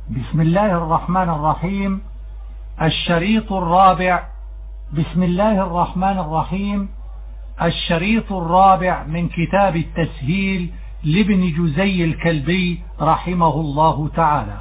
بسم الله الرحمن الرحيم. الشريط الرابع. بسم الله الرحمن الرحيم. الشريط الرابع من كتاب التسهيل لابن جزي الكلبي رحمه الله تعالى.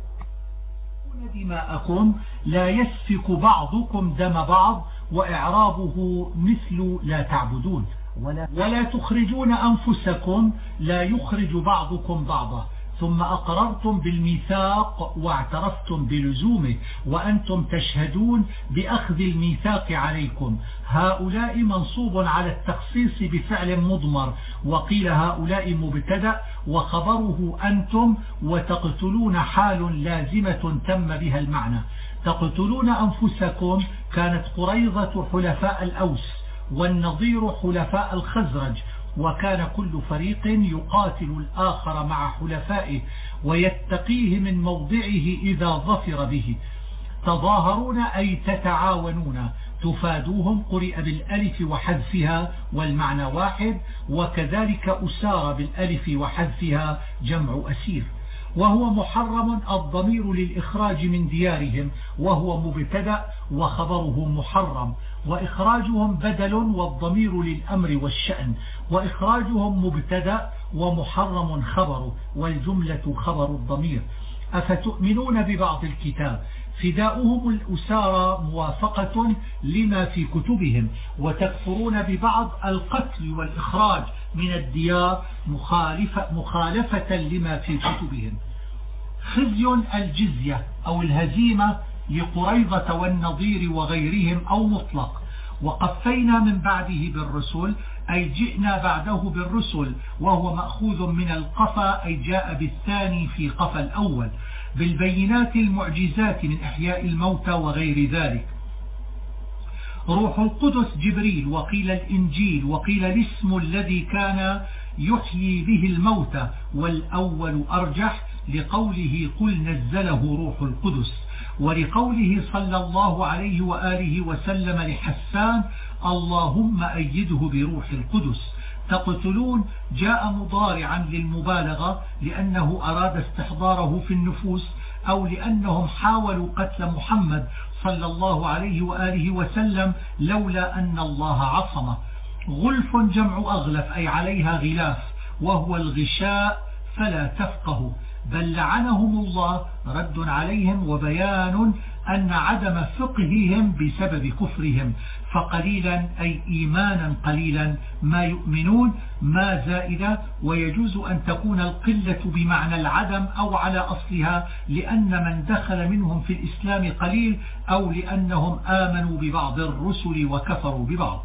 دماءكم لا يسفك بعضكم دم بعض، وإعرابه مثل لا تعبدون. ولا تخرجون أنفسكم، لا يخرج بعضكم بعضا. ثم أقررتم بالميثاق واعترفتم بلزومه وأنتم تشهدون بأخذ الميثاق عليكم. هؤلاء منصوب على التخصيص بفعل مضمر، وقيل هؤلاء مبتدأ وخبره أنتم، وتقتلون حال لازمة تم بها المعنى. تقتلون أنفسكم كانت قريظة حلفاء الأوس والنضير حلفاء الخزرج، وكان كل فريق يقاتل الآخر مع حلفائه ويتقيه من موضعه إذا ظفر به. تظاهرون أي تتعاونون. تفادوهم قرئ بالألف وحذفها والمعنى واحد، وكذلك أسار بالألف وحذفها جمع أسير. وهو محرم الضمير للإخراج من ديارهم، وهو مبتدأ وخبره محرم، وإخراجهم بدل والضمير للأمر والشأن، وإخراجهم مبتدأ ومحرم خبره، والجملة خبر الضمير. أفتؤمنون ببعض الكتاب؟ فداؤهم الأسارى موافقة لما في كتبهم، وتكفرون ببعض القتل والإخراج من الديار مخالفة لما في كتبهم. خزي الجزية أو الهزيمة لقريظة والنضير وغيرهم أو مطلق. وقفينا من بعده بالرسل أي جئنا بعده بالرسل، وهو مأخوذ من القفا أي جاء بالثاني في قفا الأول، بالبينات المعجزات من إحياء الموتى وغير ذلك. روح القدس جبريل، وقيل الإنجيل، وقيل الاسم الذي كان يحيي به الموتى، والأول أرجح لقوله قل نزله روح القدس، ولقوله صلى الله عليه وآله وسلم لحسان اللهم أيده بروح القدس. تقتلون جاء مضارعا للمبالغة لأنه أراد استحضاره في النفوس، أو لأنهم حاولوا قتل محمد صلى الله عليه وآله وسلم لولا أن الله عصمه. غلف جمع أغلف أي عليها غلاف، وهو الغشاء فلا تفقه. بل لعنهم الله رد عليهم وبيان أن عدم فقههم بسبب كفرهم. فقليلا أي إيمانا قليلا ما يؤمنون، ما زائدة، ويجوز أن تكون القلة بمعنى العدم أو على أصلها، لأن من دخل منهم في الإسلام قليل، أو لأنهم آمنوا ببعض الرسل وكفروا ببعض.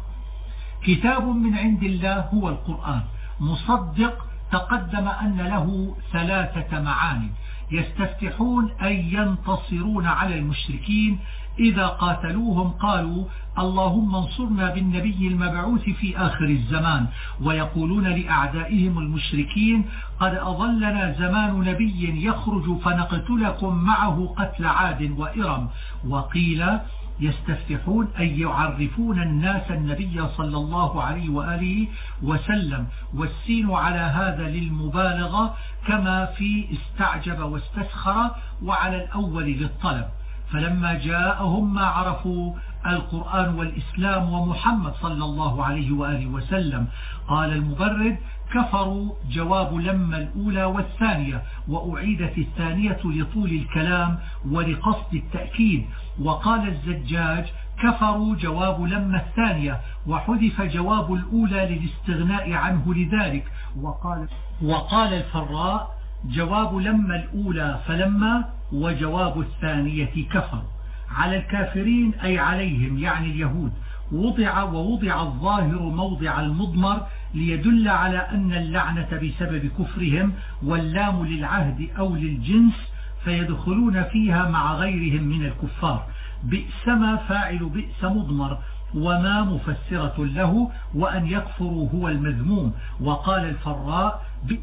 كتاب من عند الله هو القرآن مصدق. تقدم أن له ثلاثة معاني. يستفتحون أي ينتصرون على المشركين إذا قاتلوهم قالوا اللهم انصرنا بالنبي المبعوث في آخر الزمان، ويقولون لأعدائهم المشركين قد أضلنا زمان نبي يخرج فنقتلكم معه قتل عاد وإرم. وقيل يستفتحون أي يعرفون الناس النبي صلى الله عليه وآله وسلم، والسين على هذا للمبالغة كما في استعجب واستسخر، وعلى الأول للطلب. فلما جاءهم ما عرفوا القرآن والإسلام ومحمد صلى الله عليه وآله وسلم قال المبرد كفروا جواب لما الأولى والثانية، وأعيدت الثانية لطول الكلام ولقصد التأكيد. وقال الزجاج كفروا جواب لما الثانية، وحذف جواب الأولى للاستغناء عنه لذلك. وقال الفراء جواب لما الأولى فلما، وجواب الثانية كفر. على الكافرين أي عليهم يعني اليهود. ووضع الظاهر موضع المضمر ليدل على أن اللعنة بسبب كفرهم، واللام للعهد أو للجنس فيدخلون فيها مع غيرهم من الكفار. بئس ما فاعل بئس مضمر، وما مفسرة له، وأن يكفروا هو المذموم. وقال الفراء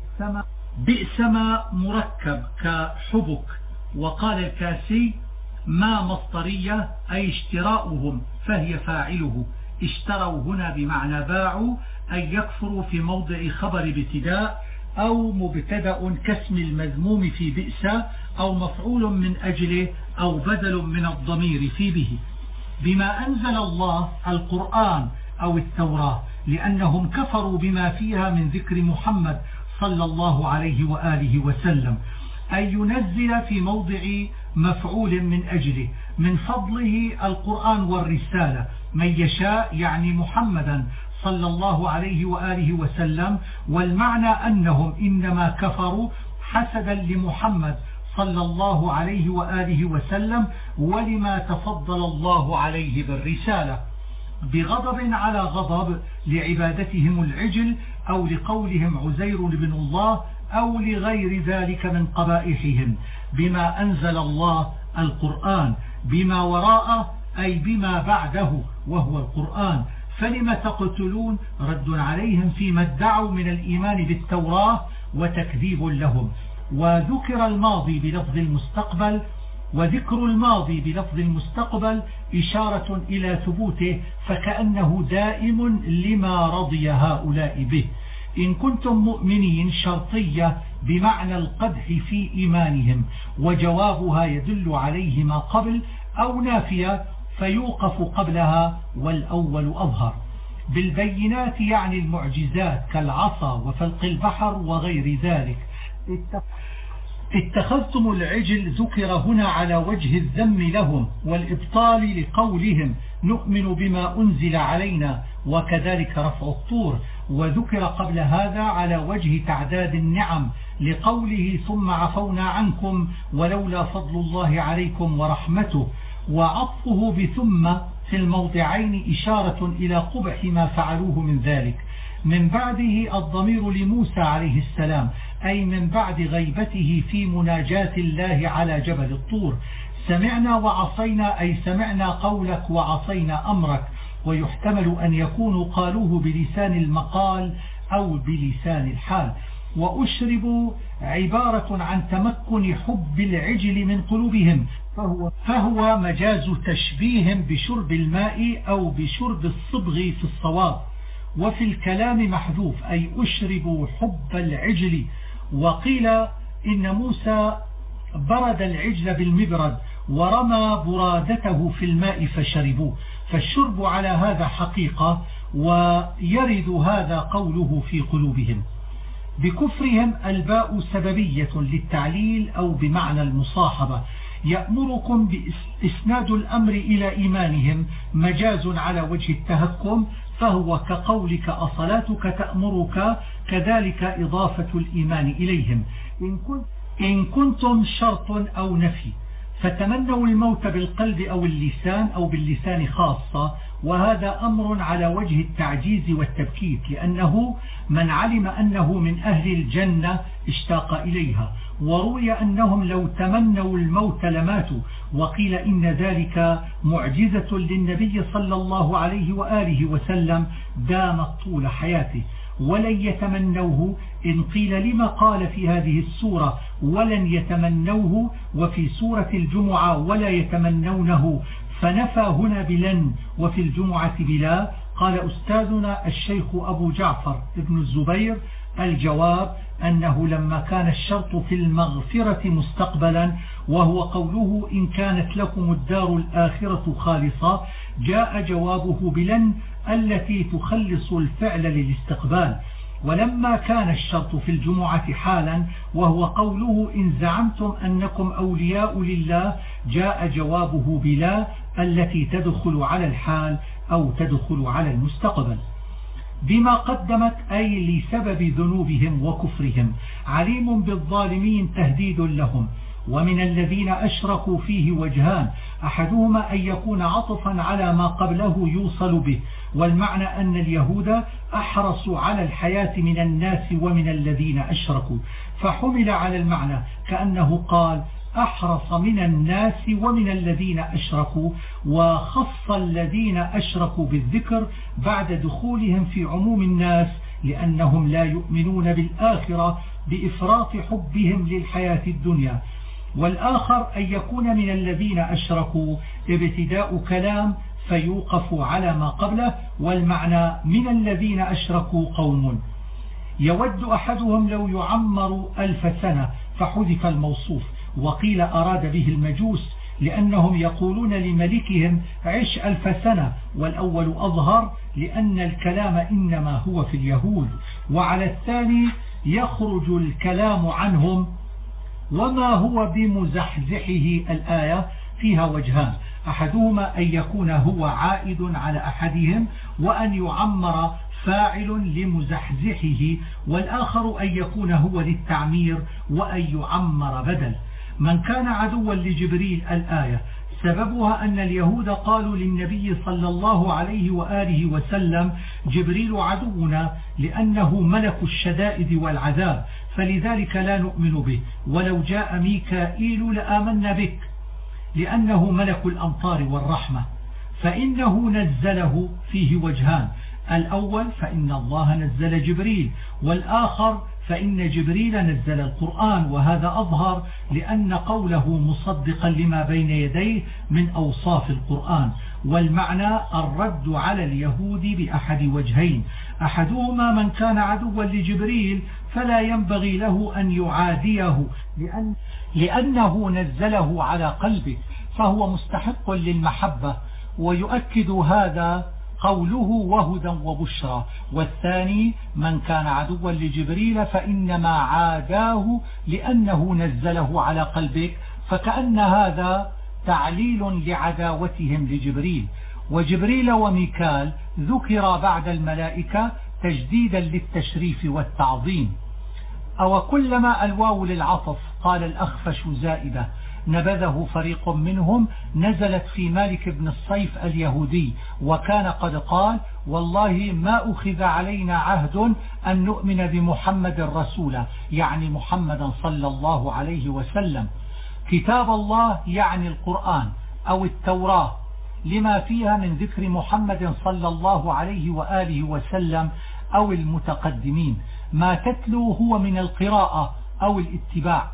بئس ما مركب كحبك. وقال الكاسي ما مصدرية أي اشتراؤهم فهي فاعله. اشتروا هنا بمعنى باعوا، أي يكفروا في موضع خبر ابتداء أو مبتدأ كاسم المذموم في بئس، أو مفعول من أجله، أو بدل من الضمير في به. بما أنزل الله القرآن أو التوراة، لأنهم كفروا بما فيها من ذكر محمد صلى الله عليه وآله وسلم، أي ينزل في موضع مفعول من أجله من فضله القرآن والرسالة من يشاء، يعني محمدا صلى الله عليه وآله وسلم. والمعنى أنهم إنما كفروا حسدا لمحمد صلى الله عليه وآله وسلم ولما تفضل الله عليه بالرسالة، بغضب على غضب لعبادتهم العجل أو لقولهم عزير بن الله أو لغير ذلك من قبائحهم. بما أنزل الله القرآن، بما وراءه أي بما بعده وهو القرآن. فلم تقتلون رد عليهم فيما ادعوا من الإيمان بالتوراة وتكذيب لهم. وذكر الماضي بلفظ المستقبل، وذكر الماضي بلفظ المستقبل إشارة إلى ثبوته، فكأنه دائم لما رضي هؤلاء به. إن كنتم مؤمنين شرطية بمعنى القدح في إيمانهم، وجوابها يدل عليه ما قبل، أو نافية فيوقف قبلها والأول أظهر. بالبينات يعني المعجزات كالعصا وفلق البحر وغير ذلك. اتخذتم العجل ذكر هنا على وجه الذم لهم والإبطال لقولهم نؤمن بما أنزل علينا، وكذلك رفع الطور. وذكر قبل هذا على وجه تعداد النعم لقوله ثم عفونا عنكم ولولا فضل الله عليكم ورحمته. وعطفه بثم في الموضعين إشارة إلى قبح ما فعلوه من ذلك. من بعده الضمير لموسى عليه السلام، أي من بعد غيبته في مناجاة الله على جبل الطور. سمعنا وعصينا، أي سمعنا قولك وعصينا أمرك. ويحتمل أن يكونوا قالوه بلسان المقال أو بلسان الحال. وأشربوا عبارة عن تمكن حب العجل من قلوبهم، فهو مجاز تشبيه بشرب الماء أو بشرب الصبغ في الصواب. وفي الكلام محذوف، أي أشربوا حب العجل. وقيل إن موسى برد العجل بالمبرد ورمى برادته في الماء فشربوه، فالشرب على هذا حقيقة، ويرد هذا قوله في قلوبهم. بكفرهم الباء سببية للتعليل أو بمعنى المصاحبة. يأمركم بإسناد الأمر إلى إيمانهم مجاز على وجه التهكم، فهو كقولك أصلاتك تأمرك، كذلك إضافة الإيمان إليهم. إن كنتم شرط أو نفي، فتمنوا الموت بالقلب أو اللسان أو باللسان خاصة، وهذا أمر على وجه التعجيز والتبكيت، لأنه من علم أنه من أهل الجنة اشتاق إليها. وروي أنهم لو تمنوا الموت لماتوا، وقيل إن ذلك معجزة للنبي صلى الله عليه وآله وسلم دامت طول حياته. ولن يتمنوه، إن قيل لما قال في هذه السورة ولن يتمنوه، وفي سورة الجمعة ولا يتمنونه، فنفى هنا بلن وفي الجمعة بلا. قال أستاذنا الشيخ أبو جعفر ابن الزبير: الجواب أنه لما كان الشرط في المغفرة مستقبلا، وهو قوله إن كانت لكم الدار الآخرة خالصة، جاء جوابه بلن التي تخلص الفعل للاستقبال. ولما كان الشرط في الجمعة حالا، وهو قوله إن زعمتم أنكم أولياء لله، جاء جوابه بلا التي تدخل على الحال أو تدخل على المستقبل. بما قدمت، أي لسبب ذنوبهم وكفرهم. عليم بالظالمين تهديد لهم. ومن الذين أشركوا فيه وجهان، أحدهما أن يكون عطفا على ما قبله يوصل به، والمعنى أن اليهود أحرصوا على الحياة من الناس ومن الذين أشركوا، فحمل على المعنى كأنه قال أحرص من الناس ومن الذين أشركوا، وخص الذين أشركوا بالذكر بعد دخولهم في عموم الناس، لأنهم لا يؤمنون بالآخرة بإفراط حبهم للحياة الدنيا. والآخر أن يكون من الذين أشركوا ابتداء كلام فيوقف على ما قبله، والمعنى من الذين أشركوا قوم. يود أحدهم لو يعمر 1000 سنة فحذف الموصوف. وقيل أراد به المجوس لأنهم يقولون لملكهم عش 1000 سنة، والأول أظهر لأن الكلام إنما هو في اليهود. وعلى الثاني يخرج الكلام عنهم وما هو بمزحزحه. الآية فيها وجهان، أحدهما أن يكون هو عائد على أحدهم وأن يعمر فاعل لمزحزحه، والآخر أن يكون هو للتعمير وأن يعمر بدل. من كان عدوا لجبريل الآية سببها أن اليهود قالوا للنبي صلى الله عليه وآله وسلم جبريل عدونا لأنه ملك الشدائد والعذاب، فلذلك لا نؤمن به، ولو جاء ميكائيل لآمنا بك لأنه ملك الأمطار والرحمة. فإنه نزله فيه وجهان، الأول فإن الله نزل جبريل، والآخر فإن جبريل نزل القرآن، وهذا أظهر لأن قوله مصدقا لما بين يديه من أوصاف القرآن. والمعنى الرد على اليهود بأحد وجهين، أحدهما من كان عدوا لجبريل فلا ينبغي له أن يعاديه لأنه نزله على قلبه فهو مستحق للمحبة، ويؤكد هذا قوله وهدى وبشرى. والثاني من كان عدوا لجبريل فإنما عاداه لأنه نزله على قلبك، فكأن هذا تعليل لعداوتهم لجبريل. وجبريل وميكال ذكر بعد الملائكة تجديدا للتشريف والتعظيم. أو كلما الواو للعطف قال الأخفش زائدة نبذه فريق منهم نزلت في مالك بن الصيف اليهودي، وكان قد قال والله ما أخذ علينا عهد أن نؤمن بمحمد رسولا، يعني محمدا صلى الله عليه وسلم. كتاب الله يعني القرآن أو التوراة لما فيها من ذكر محمد صلى الله عليه وآله وسلم أو المتقدمين. ما تتلو هو من القراءة أو الاتباع.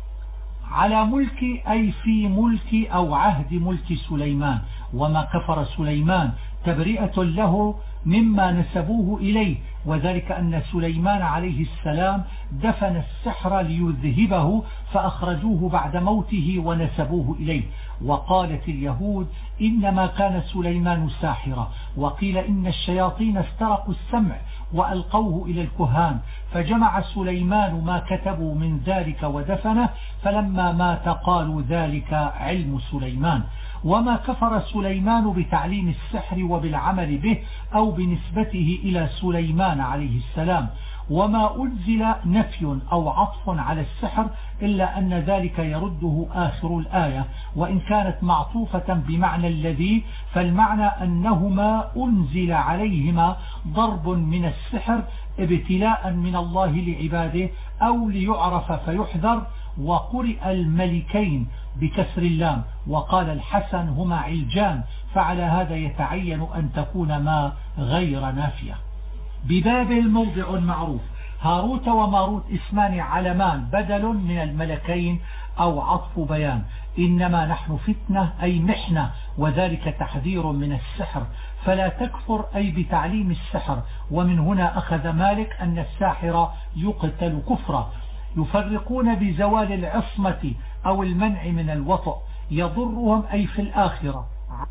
على ملك أي في ملك أو عهد ملك سليمان، وما كفر سليمان تبرئة له مما نسبوه إليه، وذلك أن سليمان عليه السلام دفن السحر ليذهبه فأخرجوه بعد موته ونسبوه إليه. وقالت اليهود إنما كان سليمان ساحرا، وقيل إن الشياطين استرقوا السمع وألقوه إلى الكهان، فجمع سليمان ما كتبوا من ذلك ودفنه، فلما مات قالوا ذلك علم سليمان. وما كفر سليمان بتعليم السحر وبالعمل به أو بنسبته إلى سليمان عليه السلام. وما أنزل نفي أو عطف على السحر إلا أن ذلك يرده آخر الآية، وإن كانت معطوفة بمعنى الذي، فالمعنى أنهما أنزل عليهما ضرب من السحر ابتلاء من الله لعباده أو ليعرف فيحذر. وقرئ الملكين بكسر اللام، وقال الحسن هما علجان، فعلى هذا يتعين أن تكون ما غير نافية. ببابل موضع معروف. هاروت وماروت اسمان علمان بدل من الملكين أو عطف بيان. إنما نحن فتنة أي محنة، وذلك تحذير من السحر، فلا تكفر أي بتعليم السحر. ومن هنا أخذ مالك أن الساحر يقتل كفرا. يفرقون بزوال العصمة أو المنع من الوطء، يضرهم أي في الآخرة.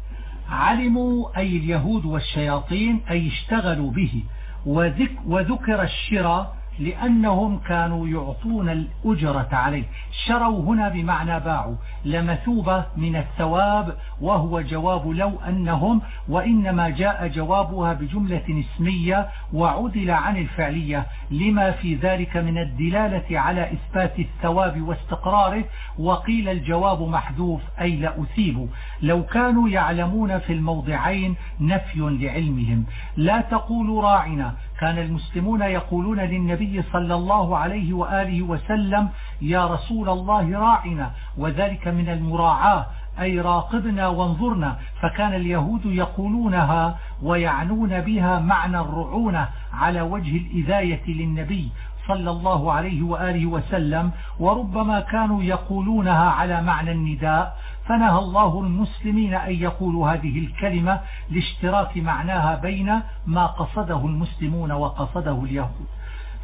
علموا أي اليهود والشياطين أي اشتغلوا به. وذكر الشراء لأنهم كانوا يعطون الأجرة عليه. شروا هنا بمعنى باعوا، لمثوبة من الثواب، وهو جواب لو أنهم، وإنما جاء جوابها بجملة اسمية وعدل عن الفعلية لما في ذلك من الدلالة على إثبات الثواب واستقراره. وقيل الجواب محذوف أي لأثيب. لو كانوا يعلمون في الموضعين نفي لعلمهم. لا تقولوا راعنا، كان المسلمون يقولون للنبي صلى الله عليه وآله وسلم يا رسول الله راعنا، وذلك من المراعاة أي راقبنا وانظرنا. فكان اليهود يقولونها ويعنون بها معنى الرعونة على وجه الإذاية للنبي صلى الله عليه وآله وسلم، وربما كانوا يقولونها على معنى النداء، فنهى الله المسلمين أن يقولوا هذه الكلمة لاشتراك معناها بين ما قصده المسلمون وقصده اليهود.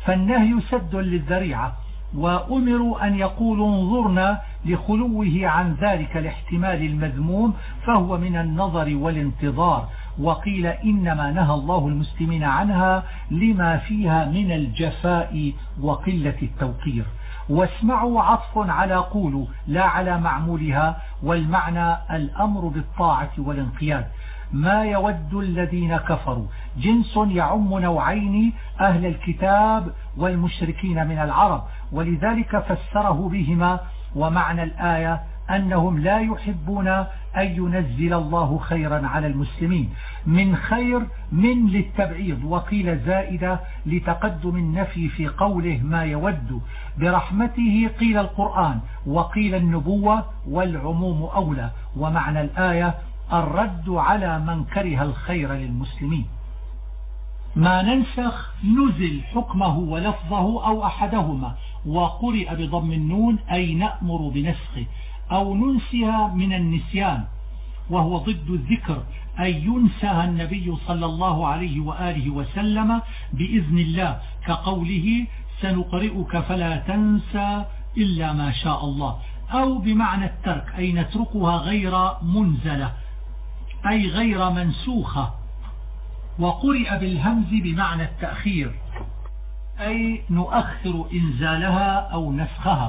فالنهي سد للذريعة، وأمروا أن يقولوا انظرنا لخلوه عن ذلك الاحتمال المذموم، فهو من النظر والانتظار. وقيل إنما نهى الله المسلمين عنها لما فيها من الجفاء وقلة التوقير. واسمعوا عطف على قولوا لا على معمولها، والمعنى الأمر بالطاعة والانقياد. ما يود الذين كفروا جنس يعم نوعين، أهل الكتاب والمشركين من العرب، ولذلك فسره بهما. ومعنى الآية أنهم لا يحبون أن ينزل الله خيرا على المسلمين. من خير من للتبعيض، وقيل زائدة لتقدم النفي في قوله ما يود. برحمته قيل القرآن، وقيل النبوة، والعموم أولى. ومعنى الآية الرد على من كره الخير للمسلمين. ما ننسخ نزل حكمه ولفظه أو أحدهما، وقرئ بضم النون أي نأمر بنسخه، أو ننسها من النسيان وهو ضد الذكر، أي ينسها النبي صلى الله عليه وآله وسلم بإذن الله، كقوله سنقرئك فلا تنسى إلا ما شاء الله. أو بمعنى الترك، أي نتركها غير منزلة أي غير منسوخة. وقرئ بالهمز بمعنى التأخير، أي نؤخر إنزالها أو نسخها.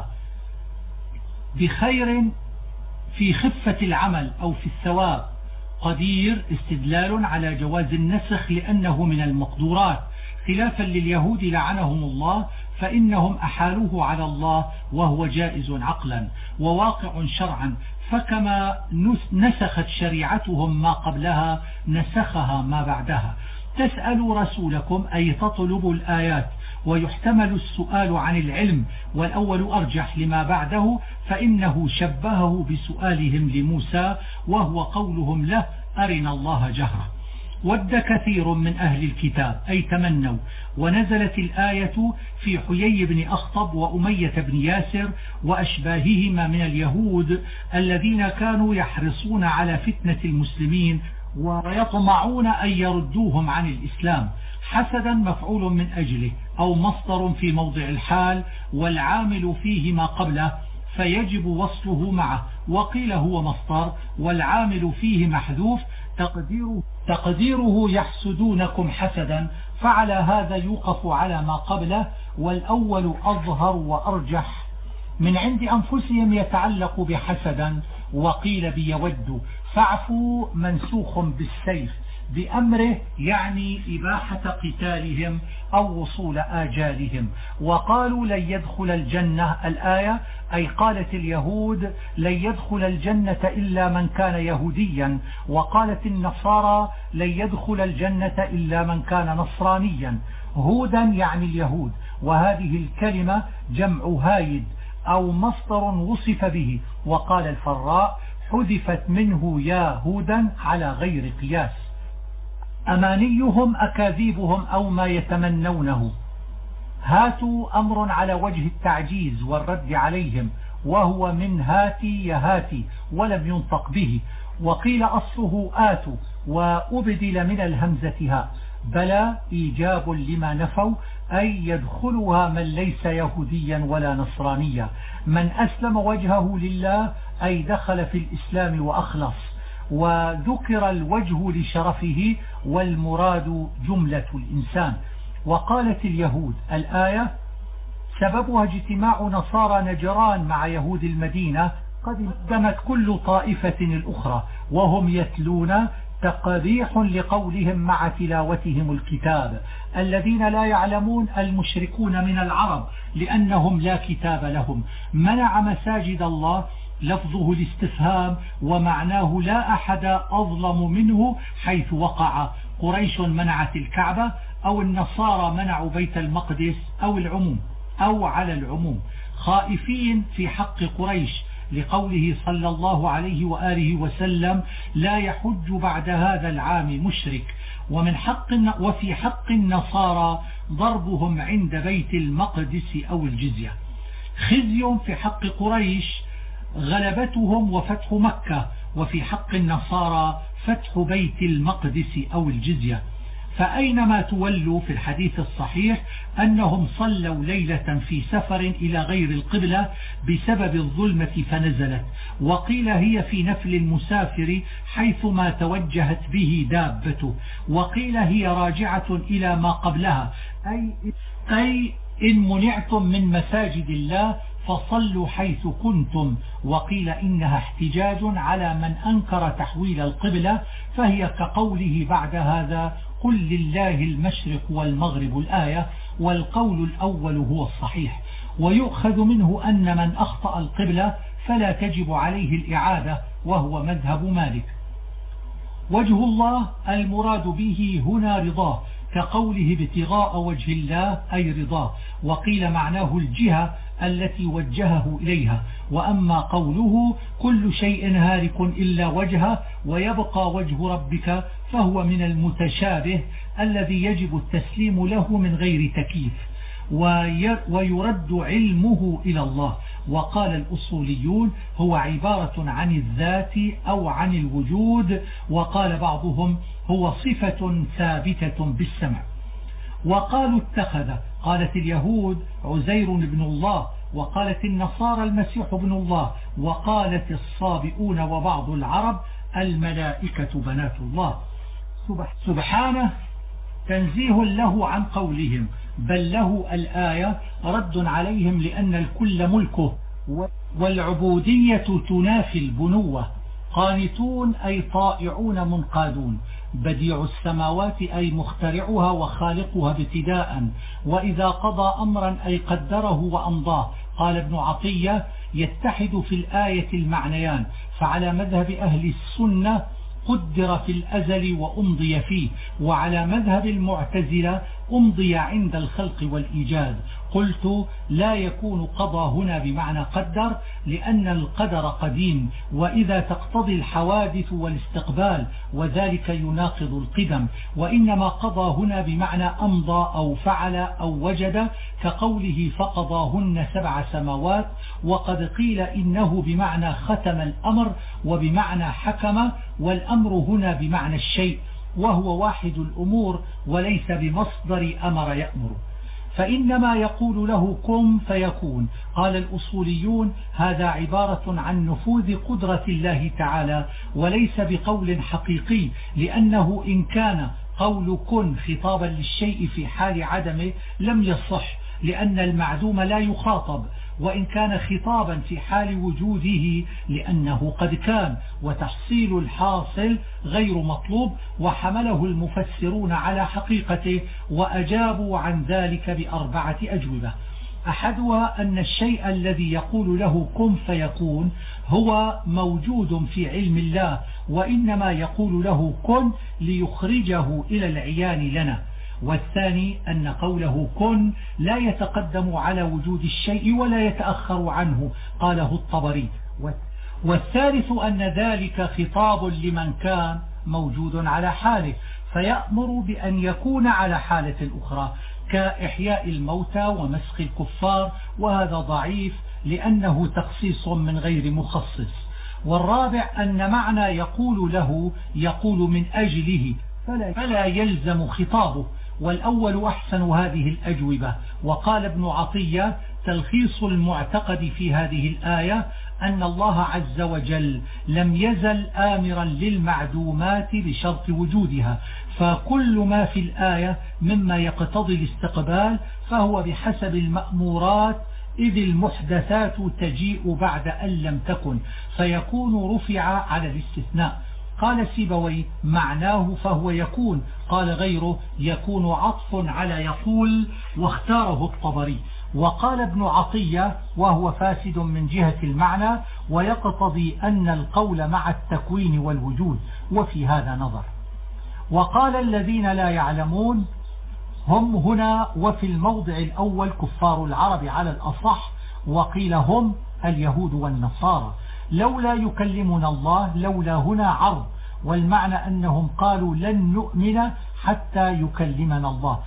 بخير في خفة العمل أو في الثواب. قدير استدلال على جواز النسخ لأنه من المقدورات، خلافا لليهود لعنهم الله، فإنهم أحالوه على الله وهو جائز عقلا وواقع شرعا، فكما نسخت شريعتهم ما قبلها نسخها ما بعدها. تسألوا رسولكم أي تطلبوا الآيات، ويحتمل السؤال عن العلم، والأول أرجح لما بعده، فإنه شبهه بسؤالهم لموسى، وهو قولهم له أرنا الله جهرة. ود كثير من أهل الكتاب أي تمنوا. ونزلت الآية في حيي بن أخطب وأمية بن ياسر وأشباههما من اليهود الذين كانوا يحرصون على فتنة المسلمين ويطمعون أن يردوهم عن الإسلام. حسدا مفعول من أجله أو مصدر في موضع الحال، والعامل فيه ما قبله فيجب وصله معه، وقيل هو مصدر والعامل فيه محذوف تقديره يحسدونكم حسدا، فعلى هذا يوقف على ما قبله، والأول أظهر وأرجح. من عند أنفسهم يتعلق بحسدا، وقيل بيود. فاعفوا منسوخ بالسيف بأمره، يعني إباحة قتالهم أو وصول آجالهم. وقالوا لن يدخل الجنة الآية، أي قالت اليهود لن يدخل الجنة إلا من كان يهوديا، وقالت النصارى لن يدخل الجنة إلا من كان نصرانيا. هودا يعني اليهود، وهذه الكلمة جمع هايد أو مصدر وصف به. وقال الفراء حذفت منه يا هودا على غير قياس. أمانيهم أكاذيبهم أو ما يتمنونه. هاتوا أمر على وجه التعجيز والرد عليهم، وهو من هاتي يهاتي ولم ينطق به. وقيل أصله آتوا وأبدل من الهمزة ها، بلى إيجاب لما نفوا، أي يدخلها من ليس يهوديا ولا نصرانيا. من أسلم وجهه لله أي دخل في الإسلام وأخلص. وذكر الوجه لشرفه، والمراد جملة الإنسان. وقالت اليهود الآية سببها اجتماع نصارى نجران مع يهود المدينة، قد قدمت كل طائفة الأخرى وهم يتلون، تقبيح لقولهم مع تلاوتهم الكتاب. الذين لا يعلمون المشركون من العرب لأنهم لا كتاب لهم. منع مساجد الله لفظه الاستفهام، ومعناه لا أحد أظلم منه حيث وقع. قريش منعت الكعبة، أو النصارى منعوا بيت المقدس، أو العموم أو على العموم. خائفين في حق قريش لقوله صلى الله عليه وآله وسلم لا يحج بعد هذا العام مشرك. وفي حق النصارى ضربهم عند بيت المقدس أو الجزية. خزي في حق قريش غلبتهم وفتح مكة، وفي حق النصارى فتح بيت المقدس أو الجزية. فأينما تولوا في الحديث الصحيح أنهم صلوا ليلة في سفر إلى غير القبلة بسبب الظلمة فنزلت، وقيل هي في نفل المسافر حيثما توجهت به دابته، وقيل هي راجعة إلى ما قبلها، أي إن منعتم من مساجد الله فصلوا حيث كنتم. وقيل إنها احتجاج على من أنكر تحويل القبلة، فهي كقوله بعد هذا قل لله المشرق والمغرب الآية، والقول الأول هو الصحيح. ويؤخذ منه أن من أخطأ القبلة فلا تجب عليه الإعادة، وهو مذهب مالك. وجه الله المراد به هنا رضاه، كقوله ابتغاء وجه الله أي رضاه، وقيل معناه الجهة التي وجهه إليها. وأما قوله كل شيء هالك إلا وجهه ويبقى وجه ربك فهو من المتشابه الذي يجب التسليم له من غير تكييف، ويرد علمه إلى الله. وقال الأصوليون هو عبارة عن الذات أو عن الوجود، وقال بعضهم هو صفة ثابتة بالسمع. وقالوا اتخذ، قالت اليهود عزير بن الله، وقالت النصارى المسيح ابن الله، وقالت الصابئون وبعض العرب الملائكة بنات الله. سبحانه تنزيه له عن قولهم، بل له الآية رد عليهم لأن الكل ملكه، والعبودية تنافي البنوة. قانتون أي طائعون منقادون، بديع السماوات أي مخترعها وخالقها ابتداء، وإذا قضى أمرا أي قدره وأمضاه. قال ابن عطية يتحد في الآية المعنيان، فعلى مذهب أهل السنة قدر في الأزل وأمضي فيه، وعلى مذهب المعتزلة أمضي عند الخلق والإيجاد. قلت لا يكون قضى هنا بمعنى قدر، لأن القدر قديم، وإذا تقتضي الحوادث والاستقبال، وذلك يناقض القدم. وإنما قضى هنا بمعنى أمضى أو فعل أو وجد، كقوله فقضاهن 7 سماوات. وقد قيل إنه بمعنى ختم الأمر وبمعنى حكم، والأمر هنا بمعنى الشيء، وهو واحد الأمور وليس بمصدر أمر يأمر، فإنما يقول له كن فيكون. قال الأصوليون هذا عبارة عن نفوذ قدرة الله تعالى، وليس بقول حقيقي، لأنه إن كان قول كن خطابا للشيء في حال عدمه لم يصح، لأن المعدوم لا يخاطب، وإن كان خطابا في حال وجوده لأنه قد كان، وتحصيل الحاصل غير مطلوب. وحمله المفسرون على حقيقته، وأجابوا عن ذلك ب4 أجوبة. أحدها أن الشيء الذي يقول له كن فيكون هو موجود في علم الله، وإنما يقول له كن ليخرجه إلى العيان لنا. والثاني أن قوله كن لا يتقدم على وجود الشيء ولا يتأخر عنه، قاله الطبري. والثالث أن ذلك خطاب لمن كان موجود على حاله، فيأمر بأن يكون على حالة أخرى، كإحياء الموتى ومسخ الكفار، وهذا ضعيف لأنه تخصيص من غير مخصص. والرابع أن معنى يقول له يقول من أجله، فلا يلزم خطابه، والأول أحسن هذه الأجوبة. وقال ابن عطية تلخيص المعتقد في هذه الآية أن الله عز وجل لم يزل آمرا للمعدومات بشرط وجودها، فكل ما في الآية مما يقتضي الاستقبال فهو بحسب المأمورات، إذ المحدثات تجيء بعد أن لم تكن، فيكون رفع على الاستثناء. قال سيبوي معناه فهو يكون، قال غيره يكون عطف على يقول، واختاره الطبري. وقال ابن عطية وهو فاسد من جهة المعنى، ويقتضي أن القول مع التكوين والوجود، وفي هذا نظر. وقال الذين لا يعلمون هم هنا وفي الموضع الأول كفار العرب على الأصح، وقيل هم اليهود والنصارى. لولا يكلمنا الله، لولا هنا عرض، والمعنى أنهم قالوا لن نؤمن حتى يكلمنا الله،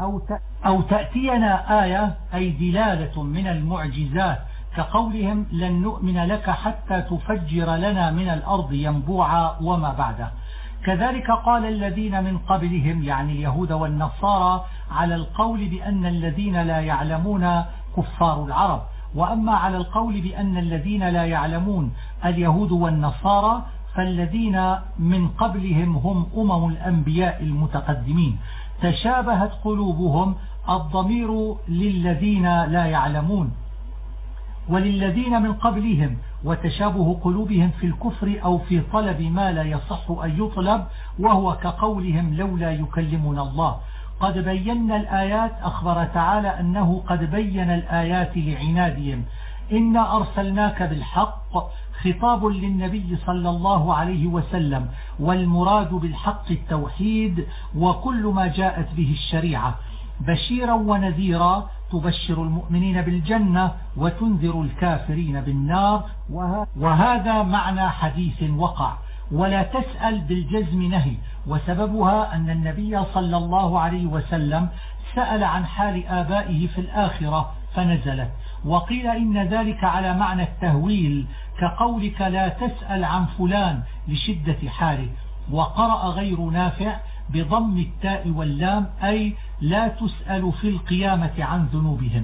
أو تأتينا آية أي دلالة من المعجزات، كقولهم لن نؤمن لك حتى تفجر لنا من الأرض ينبوعا وما بعده. كذلك قال الذين من قبلهم يعني اليهود والنصارى على القول بأن الذين لا يعلمون كفار العرب، وأما على القول بأن الذين لا يعلمون اليهود والنصارى فالذين من قبلهم هم الأنبياء المتقدمين تشابهت قلوبهم، الضمير للذين لا يعلمون وللذين من قبلهم، وتشابه قلوبهم في الكفر أو في طلب ما لا يصح أن يطلب، وهو كقولهم لولا يكلمنا الله. قد بينا الآيات، أخبر تعالى أنه قد بين الآيات لعنادهم. إنا أرسلناك بالحق، خطاب للنبي صلى الله عليه وسلم، والمراد بالحق التوحيد وكل ما جاءت به الشريعة، بشيرا ونذيرا، تبشر المؤمنين بالجنة وتنذر الكافرين بالنار. وهذا معنى حديث وقع. ولا تسأل بالجزم نهي، وسببها أن النبي صلى الله عليه وسلم سأل عن حال آبائه في الآخرة فنزلت. وقيل إن ذلك على معنى التهويل كقولك لا تسأل عن فلان لشدة حاله. وقرأ غير نافع بضم التاء واللام أي لا تسأل في القيامة عن ذنوبهم.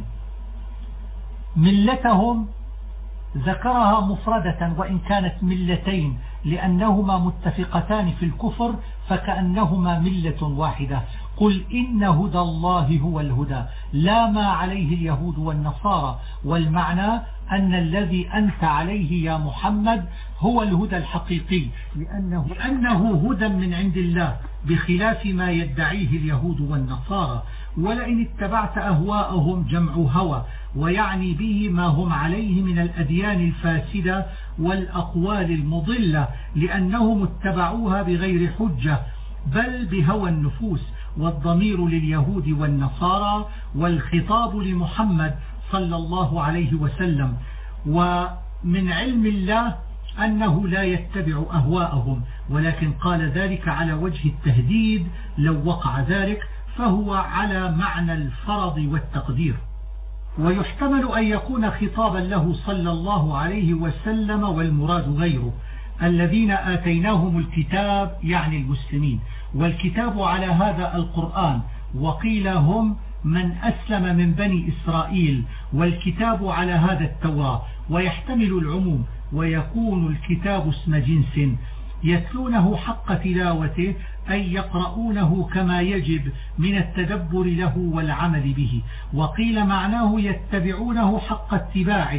ملتهم ذكرها مفردة وإن كانت ملتين لأنهما متفقتان في الكفر فكأنهما ملة واحدة. قل إن هدى الله هو الهدى لا ما عليه اليهود والنصارى، والمعنى أن الذي أنت عليه يا محمد هو الهدى الحقيقي، لأنه هدى من عند الله بخلاف ما يدعيه اليهود والنصارى. ولئن اتبعت أهواءهم جمع هوى، ويعني به ما هم عليه من الأديان الفاسدة والأقوال المضلة، لأنهم اتبعوها بغير حجة بل بهوى النفوس. والضمير لليهود والنصارى والخطاب لمحمد صلى الله عليه وسلم. ومن علم الله أنه لا يتبع أهواءهم، ولكن قال ذلك على وجه التهديد، لو وقع ذلك فهو على معنى الفرض والتقدير. ويحتمل أن يكون خطابا له صلى الله عليه وسلم والمراد غيره، الذين آتيناهم الكتاب يعني المسلمين، والكتاب على هذا القرآن، وقيل هم من أسلم من بني إسرائيل، والكتاب على هذا التوراة. ويحتمل العموم ويكون الكتاب اسم جنس، يتلونه حق تلاوته أي يقرؤونه كما يجب من التدبر له والعمل به. وقيل معناه يتبعونه حق اتباعه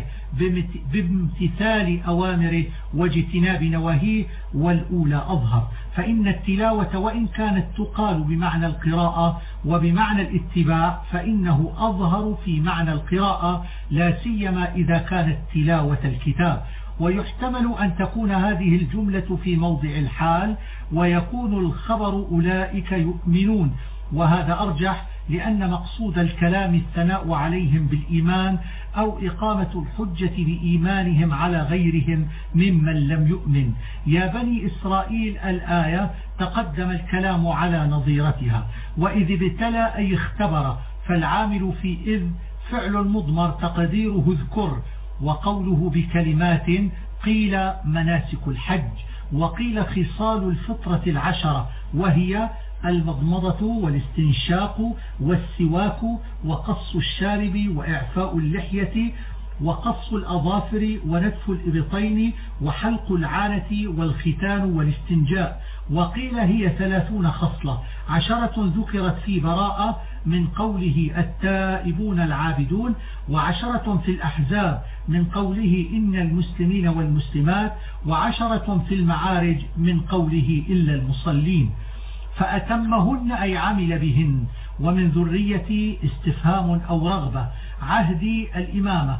بامتثال أوامره واجتناب نواهيه، والأولى أظهر. فإن التلاوة وإن كانت تقال بمعنى القراءة وبمعنى الاتباع فإنه أظهر في معنى القراءة، لا سيما إذا كانت تلاوة الكتاب. ويحتمل أن تكون هذه الجملة في موضع الحال، ويكون الخبر أولئك يؤمنون، وهذا أرجح لأن مقصود الكلام الثناء عليهم بالإيمان أو إقامة الحجة بإيمانهم على غيرهم ممن لم يؤمن. يا بني إسرائيل الآية تقدم الكلام على نظيرتها. وإذ ابتلى أي اختبر، فالعامل في إذ فعل مضمر تقديره اذكر. وقوله بكلمات قيل مناسك الحج، وقيل خصال الفطرة العشرة، وهي المضمضة والاستنشاق والسواك وقص الشارب وإعفاء اللحية وقص الأظافر ونتف الإبطين وحلق العانة والختان والاستنجاء. وقيل هي 30 خصلة، 10 ذكرت في براءة من قوله التائبون العابدون، و10 في الأحزاب من قوله إن المسلمين والمسلمات، و10 في المعارج من قوله إلا المصلين. فأتمهن أي عمل بهن. ومن ذريتي استفهام أو رغبة. عهدي الإمامة.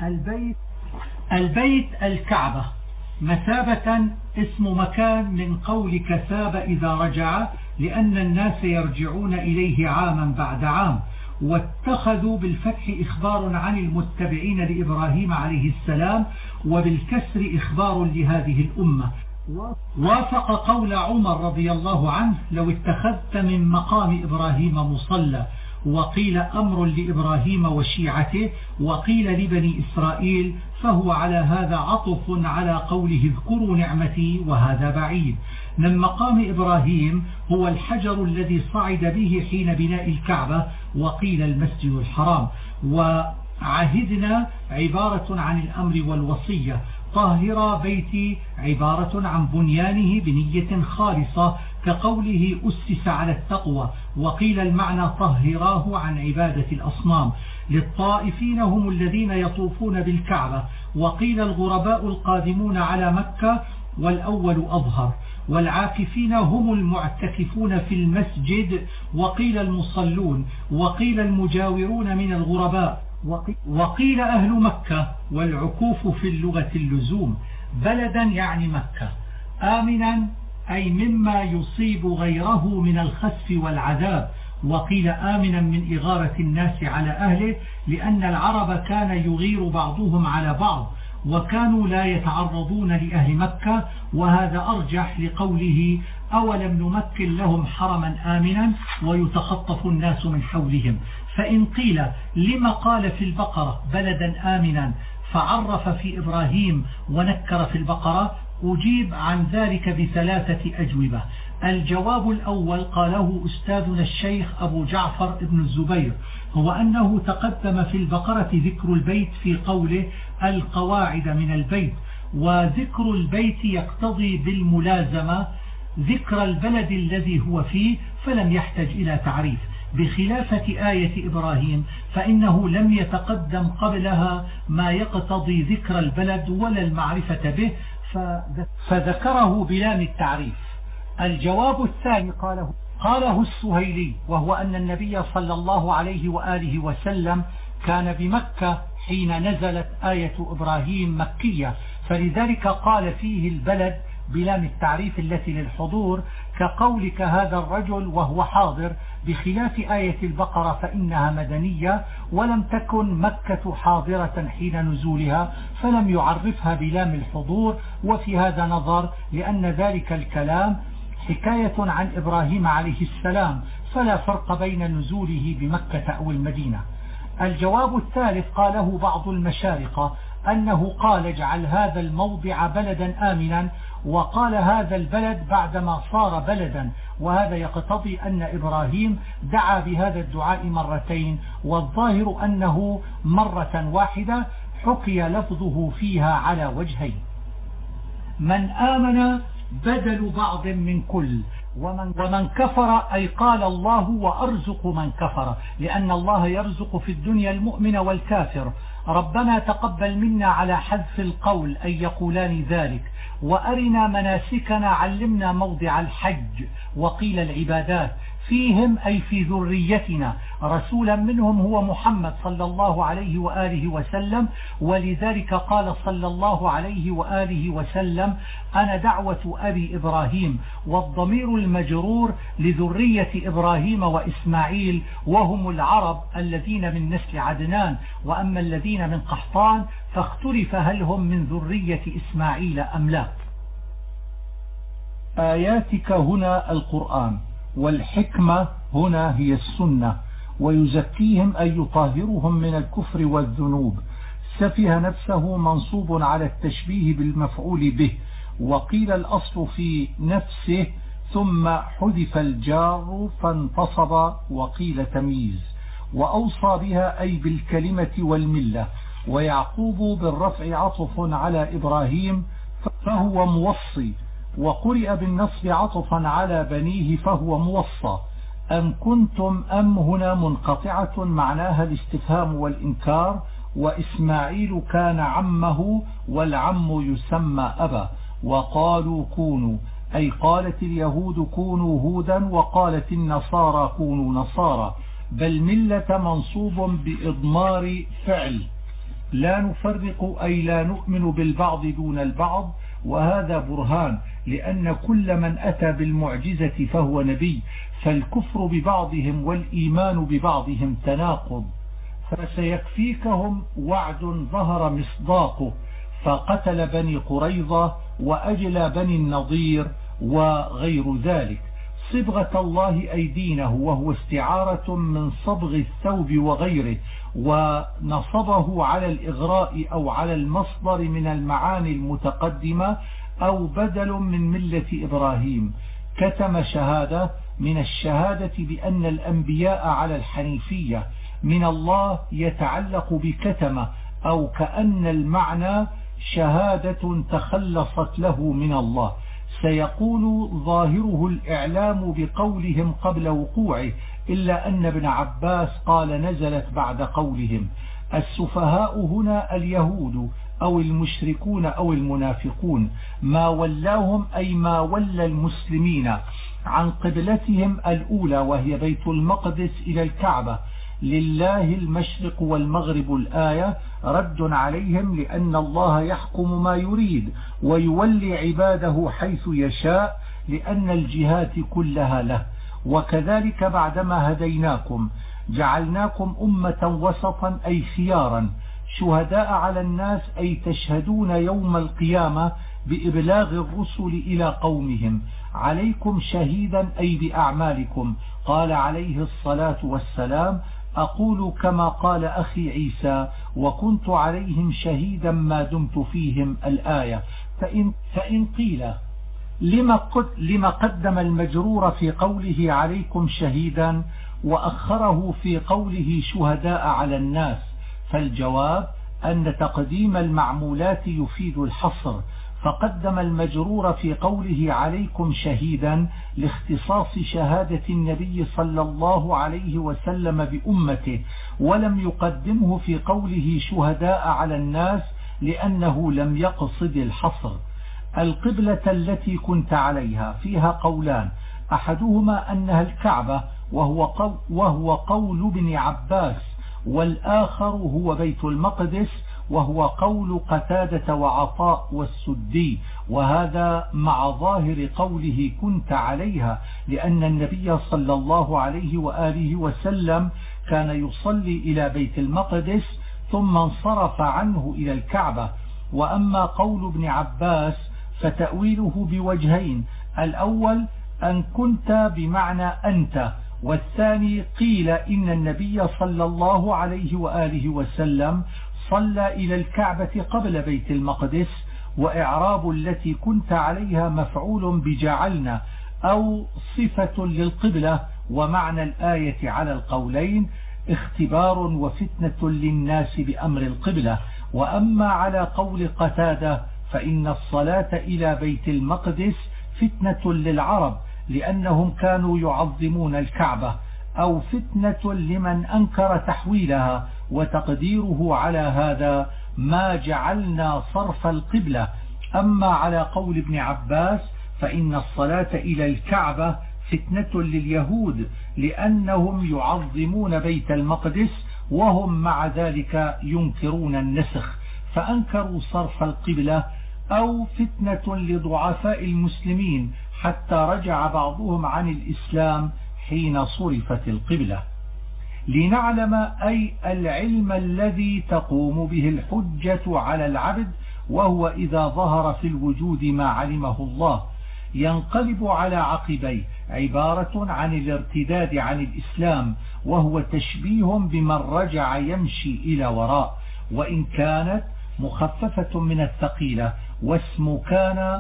البيت الكعبة. مثابة اسم مكان من قول كثاب إذا رجع، لأن الناس يرجعون إليه عاما بعد عام. واتخذوا بالفتح إخبار عن المتبعين لإبراهيم عليه السلام، وبالكسر إخبار لهذه الأمة. وافق قول عمر رضي الله عنه لو اتخذت من مقام إبراهيم مصلى. وقيل أمر لإبراهيم وشيعته، وقيل لبني إسرائيل، فهو على هذا عطف على قوله اذكروا نعمتي، وهذا بعيد. من مقام إبراهيم هو الحجر الذي صعد به حين بناء الكعبة، وقيل المسجد الحرام. وعهدنا عبارة عن الأمر والوصية، طاهر بيتي عبارة عن بنيانه بنية خالصة كقوله أسس على التقوى، وقيل المعنى طهراه عن عبادة الأصنام. للطائفين هم الذين يطوفون بالكعبة، وقيل الغرباء القادمون على مكة، والأول أظهر. والعاكفين هم المعتكفون في المسجد، وقيل المصلون، وقيل المجاورون من الغرباء، وقيل أهل مكة. والعكوف في اللغة اللزوم. بلدا يعني مكة، آمنا أي مما يصيب غيره من الخسف والعذاب، وقيل آمنا من إغارة الناس على أهله، لأن العرب كان يغير بعضهم على بعض، وكانوا لا يتعرضون لأهل مكة، وهذا أرجح لقوله أولم نمكن لهم حرما آمنا ويتخطف الناس من حولهم. فإن قيل لما قال في البقرة بلدا آمنا فعرف في إبراهيم ونكر في البقرة، أجيب عن ذلك بثلاثة أجوبة. الجواب الأول قاله أستاذنا الشيخ أبو جعفر ابن الزبير، هو أنه تقدم في البقرة ذكر البيت في قوله القواعد من البيت، وذكر البيت يقتضي بالملازمة ذكر البلد الذي هو فيه، فلم يحتج إلى تعريف، بخلافة آية إبراهيم فإنه لم يتقدم قبلها ما يقتضي ذكر البلد ولا المعرفة به، فذكره بلام التعريف. الجواب الثاني قاله السهيلي، وهو أن النبي صلى الله عليه وآله وسلم كان بمكة حين نزلت آية إبراهيم مكية، فلذلك قال فيه البلد بلام التعريف التي للحضور، كقولك هذا الرجل وهو حاضر، بخلاف آية البقرة فإنها مدنية ولم تكن مكة حاضرة حين نزولها، فلم يعرفها بلام الحضور. وفي هذا نظر، لأن ذلك الكلام حكاية عن إبراهيم عليه السلام، فلا فرق بين نزوله بمكة أو المدينة. الجواب الثالث قاله بعض المشارقة، أنه قال اجعل هذا الموضع بلدا آمنا، وقال هذا البلد بعدما صار بلدا، وهذا يقتضي أن إبراهيم دعا بهذا الدعاء مرتين، والظاهر أنه مرة واحدة حكي لفظه فيها على وجهين. من آمن بدل بعض من كل، ومن كفر أي قال الله وأرزق من كفر، لأن الله يرزق في الدنيا المؤمن والكافر. ربنا تقبل منا على حذف القول أي يقولان ذلك، وأرنا مناسكنا علمنا موضع الحج، وقيل العبادات فيهم أي في ذريتنا، رسولا منهم هو محمد صلى الله عليه وآله وسلم، ولذلك قال صلى الله عليه وآله وسلم أنا دعوة أبي إبراهيم، والضمير المجرور لذرية إبراهيم وإسماعيل، وهم العرب الذين من نسل عدنان، وأما الذين من قحطان فاختلف هل هم من ذرية إسماعيل أم لا. آياتك هنا القرآن، والحكمة هنا هي السنة، ويزكيهم أي يطهرهم من الكفر والذنوب. سفه نفسه منصوب على التشبيه بالمفعول به، وقيل الأصل في نفسه ثم حذف الجار فانتصب، وقيل تمييز. وأوصى بها أي بالكلمة والملة. ويعقوب بالرفع عطف على إبراهيم فهو موصي، وقرئ بالنصب عطفا على بنيه فهو موصى. أم كنتم أم هنا منقطعة معناها الاستفهام والإنكار، وإسماعيل كان عمه والعم يسمى أبا. وقالوا كونوا أي قالت اليهود كونوا هودا، وقالت النصارى كونوا نصارى. بل ملة منصوب بإضمار فعل، لا نفرق أي لا نؤمن بالبعض دون البعض، وهذا برهان، لأن كل من أتى بالمعجزة فهو نبي، فالكفر ببعضهم والإيمان ببعضهم تناقض. فسيكفيكهم وعد ظهر مصداقه، فقتل بني قريظة وأجلى بني النضير وغير ذلك. صبغة الله أي دينه، وهو استعارة من صبغ الثوب وغيره، ونصبه على الإغراء أو على المصدر من المعاني المتقدمة، أو بدل من ملة إبراهيم. كتم شهادة من الشهادة بأن الأنبياء على الحنيفية من الله يتعلق بكتمة، أو كأن المعنى شهادة تخلصت له من الله. سيقول ظاهره الإعلام بقولهم قبل وقوعه، إلا أن ابن عباس قال نزلت بعد قولهم. السفهاء هنا اليهود أو المشركون أو المنافقون، ما ولاهم أي ما ولى المسلمين عن قبلتهم الأولى وهي بيت المقدس إلى الكعبة. لله المشرق والمغرب الآية رد عليهم، لأن الله يحكم ما يريد ويولي عباده حيث يشاء، لأن الجهات كلها له. وكذلك بعدما هديناكم جعلناكم أمة وسطا أي خيارا، شهداء على الناس أي تشهدون يوم القيامة بإبلاغ الرسل إلى قومهم، عليكم شهيدا أي بأعمالكم. قال عليه الصلاة والسلام: أقول كما قال أخي عيسى: وكنت عليهم شهيدا ما دمت فيهم. الآية. فإن قيل لما قدم المجرور في قوله عليكم شهيدا وأخره في قوله شهداء على الناس؟ فالجواب أن تقديم المعمولات يفيد الحصر، فقدم المجرور في قوله عليكم شهيدا لاختصاص شهادة النبي صلى الله عليه وسلم بأمته، ولم يقدمه في قوله شهداء على الناس لأنه لم يقصد الحصر. القبلة التي كنت عليها فيها قولان، أحدهما أنها الكعبة وهو قول ابن عباس، والآخر هو بيت المقدس وهو قول قتادة وعطاء والسدي، وهذا مع ظاهر قوله كنت عليها، لأن النبي صلى الله عليه وآله وسلم كان يصلي إلى بيت المقدس ثم انصرف عنه إلى الكعبة. وأما قول ابن عباس فتأويله بوجهين: الأول أن كنت بمعنى أنت، والثاني قيل إن النبي صلى الله عليه وآله وسلم صلى إلى الكعبة قبل بيت المقدس، وإعراب التي كنت عليها مفعول بجعلنا أو صفة للقبلة. ومعنى الآية على القولين اختبار وفتنة للناس بأمر القبلة. وأما على قول قتادة فإن الصلاة إلى بيت المقدس فتنة للعرب لأنهم كانوا يعظمون الكعبة، أو فتنة لمن أنكر تحويلها، وتقديره على هذا ما جعلنا صرف القبلة. أما على قول ابن عباس فإن الصلاة إلى الكعبة فتنة لليهود لأنهم يعظمون بيت المقدس وهم مع ذلك ينكرون النسخ، فأنكروا صرف القبلة، أو فتنة لضعفاء المسلمين حتى رجع بعضهم عن الإسلام حين صرفت القبلة. لنعلم أي العلم الذي تقوم به الحجة على العبد، وهو إذا ظهر في الوجود ما علمه الله، ينقلب على عقبيه، عبارة عن الارتداد عن الإسلام، وهو تشبيه بمن رجع يمشي إلى وراء، وإن كانت مخففة من الثقيلة. واسم كان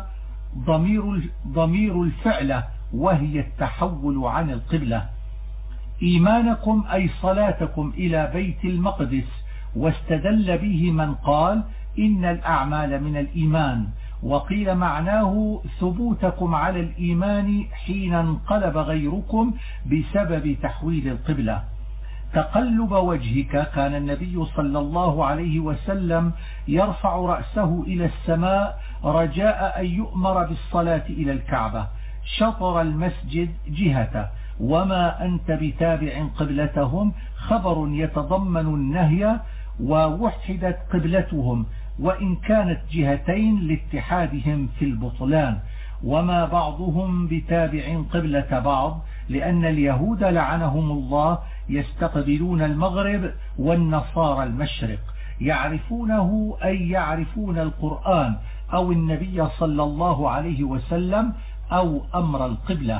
ضمير الفعلة، وهي التحول عن القبلة. إيمانكم أي صلاتكم إلى بيت المقدس، واستدل به من قال إن الأعمال من الإيمان، وقيل معناه ثبوتكم على الإيمان حين انقلب غيركم بسبب تحويل القبلة. تقلب وجهك، كان النبي صلى الله عليه وسلم يرفع رأسه إلى السماء رجاء أن يؤمر بالصلاة إلى الكعبة. شطر المسجد جهته، وما أنت بتابع قبلتهم خبر يتضمن النهي، ووحدت قبلتهم وإن كانت جهتين لاتحادهم في البطلان. وما بعضهم بتابع قبلة بعض، لأن اليهود لعنهم الله يستقبلون المغرب والنصارى المشرق، يعرفونه أي يعرفون القرآن أو النبي صلى الله عليه وسلم أو أمر القبلة.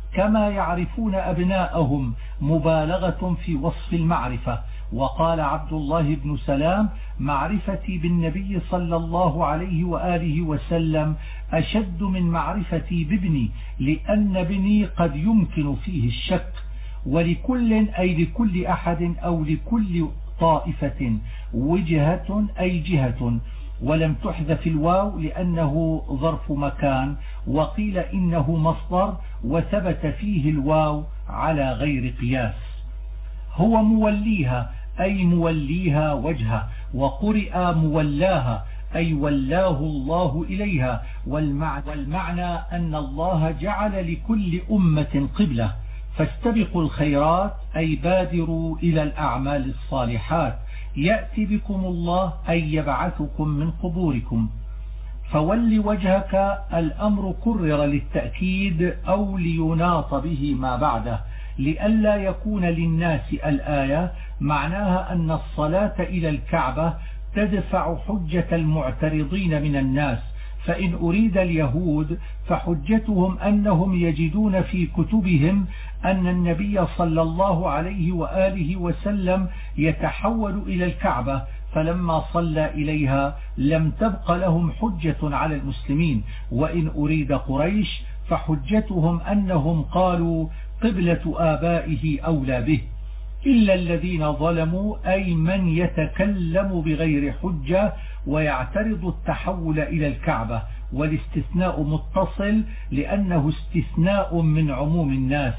كما يعرفون أبناءهم، مبالغة في وصف المعرفة. وقال عبد الله بن سلام: معرفتي بالنبي صلى الله عليه وآله وسلم أشد من معرفتي بابني، لأن ابني قد يمكن فيه الشك. ولكل أي لكل أحد أو لكل طائفة وجهة أي جهة، ولم تحذف الواو لأنه ظرف مكان، وقيل إنه مصدر وثبت فيه الواو على غير قياس. هو موليها أي موليها وجهه، وقرئ مولاها أي ولاه الله إليها. والمعنى أن الله جعل لكل أمة قبلة، فاستبقوا الخيرات أي بادروا إلى الأعمال الصالحات، يأتي بكم الله أي يبعثكم من قبوركم. فول وجهك الأمر كرر للتأكيد أو ليناط به ما بعده، لئلا يكون للناس الآية معناها أن الصلاة إلى الكعبة تدفع حجة المعترضين من الناس. فإن أريد اليهود فحجتهم أنهم يجدون في كتبهم أن النبي صلى الله عليه وآله وسلم يتحول إلى الكعبة، فلما صلى إليها لم تبق لهم حجة على المسلمين. وإن أريد قريش فحجتهم أنهم قالوا قبلة آبائه أولى به، إلا الذين ظلموا أي من يتكلم بغير حجة ويعترض التحول إلى الكعبة. والاستثناء متصل لأنه استثناء من عموم الناس،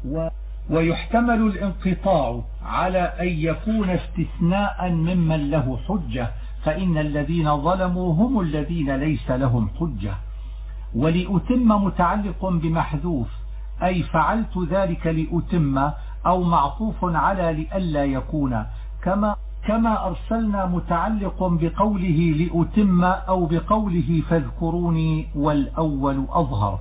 ويحتمل الانقطاع على أن يكون استثناء ممن له حجة، فإن الذين ظلموا هم الذين ليس لهم حجة. ولأتم متعلق بمحذوف أي فعلت ذلك لأتم، أو معطوف على لئلا يكون، كما أرسلنا متعلق بقوله لأتم أو بقوله فاذكروني، والأول أظهر.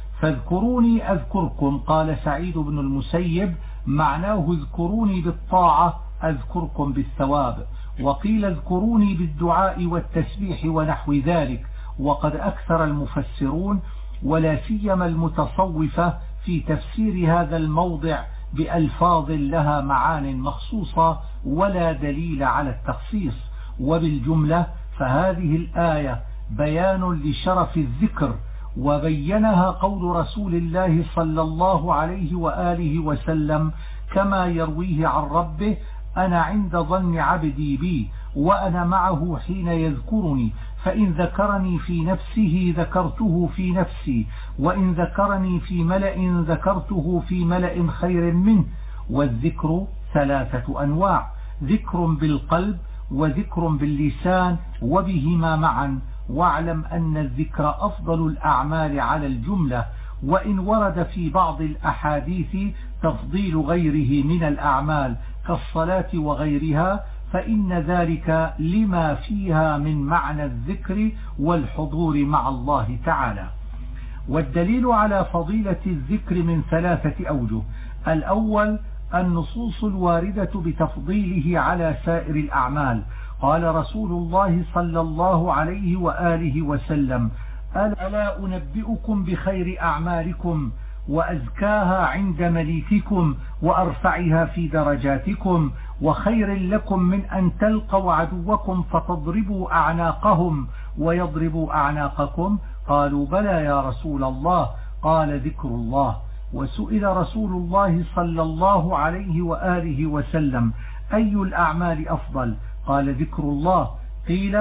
فاذكروني أذكركم، قال سعيد بن المسيب معناه اذكروني بالطاعة أذكركم بالثواب، وقيل اذكروني بالدعاء والتسبيح ونحو ذلك. وقد أكثر المفسرون ولا سيما المتصوفة في تفسير هذا الموضع بألفاظ لها معان مخصوصة ولا دليل على التخصيص. وبالجملة فهذه الآية بيان لشرف الذكر، وبينها قول رسول الله صلى الله عليه وآله وسلم كما يرويه عن ربه: أنا عند ظن عبدي بي وأنا معه حين يذكرني، فإن ذكرني في نفسه ذكرته في نفسي، وإن ذكرني في ملأ ذكرته في ملأ خير منه. والذكر ثلاثة أنواع: ذكر بالقلب وذكر باللسان وبهما معا. واعلم أن الذكر أفضل الأعمال على الجملة، وإن ورد في بعض الأحاديث تفضيل غيره من الأعمال كالصلاة وغيرها، فإن ذلك لما فيها من معنى الذكر والحضور مع الله تعالى. والدليل على فضيلة الذكر من ثلاثة أوجه: الأول النصوص الواردة بتفضيله على سائر الأعمال. قال رسول الله صلى الله عليه وآله وسلم: ألا أنبئكم بخير أعمالكم وأزكاها عند مليككم وأرفعها في درجاتكم، وخير لكم من أن تلقوا عدوكم فتضربوا أعناقهم ويضربوا أعناقكم؟ قالوا: بلى يا رسول الله. قال: ذكر الله. وسئل رسول الله صلى الله عليه وآله وسلم: أي الأعمال أفضل؟ قال: ذكر الله. قيل: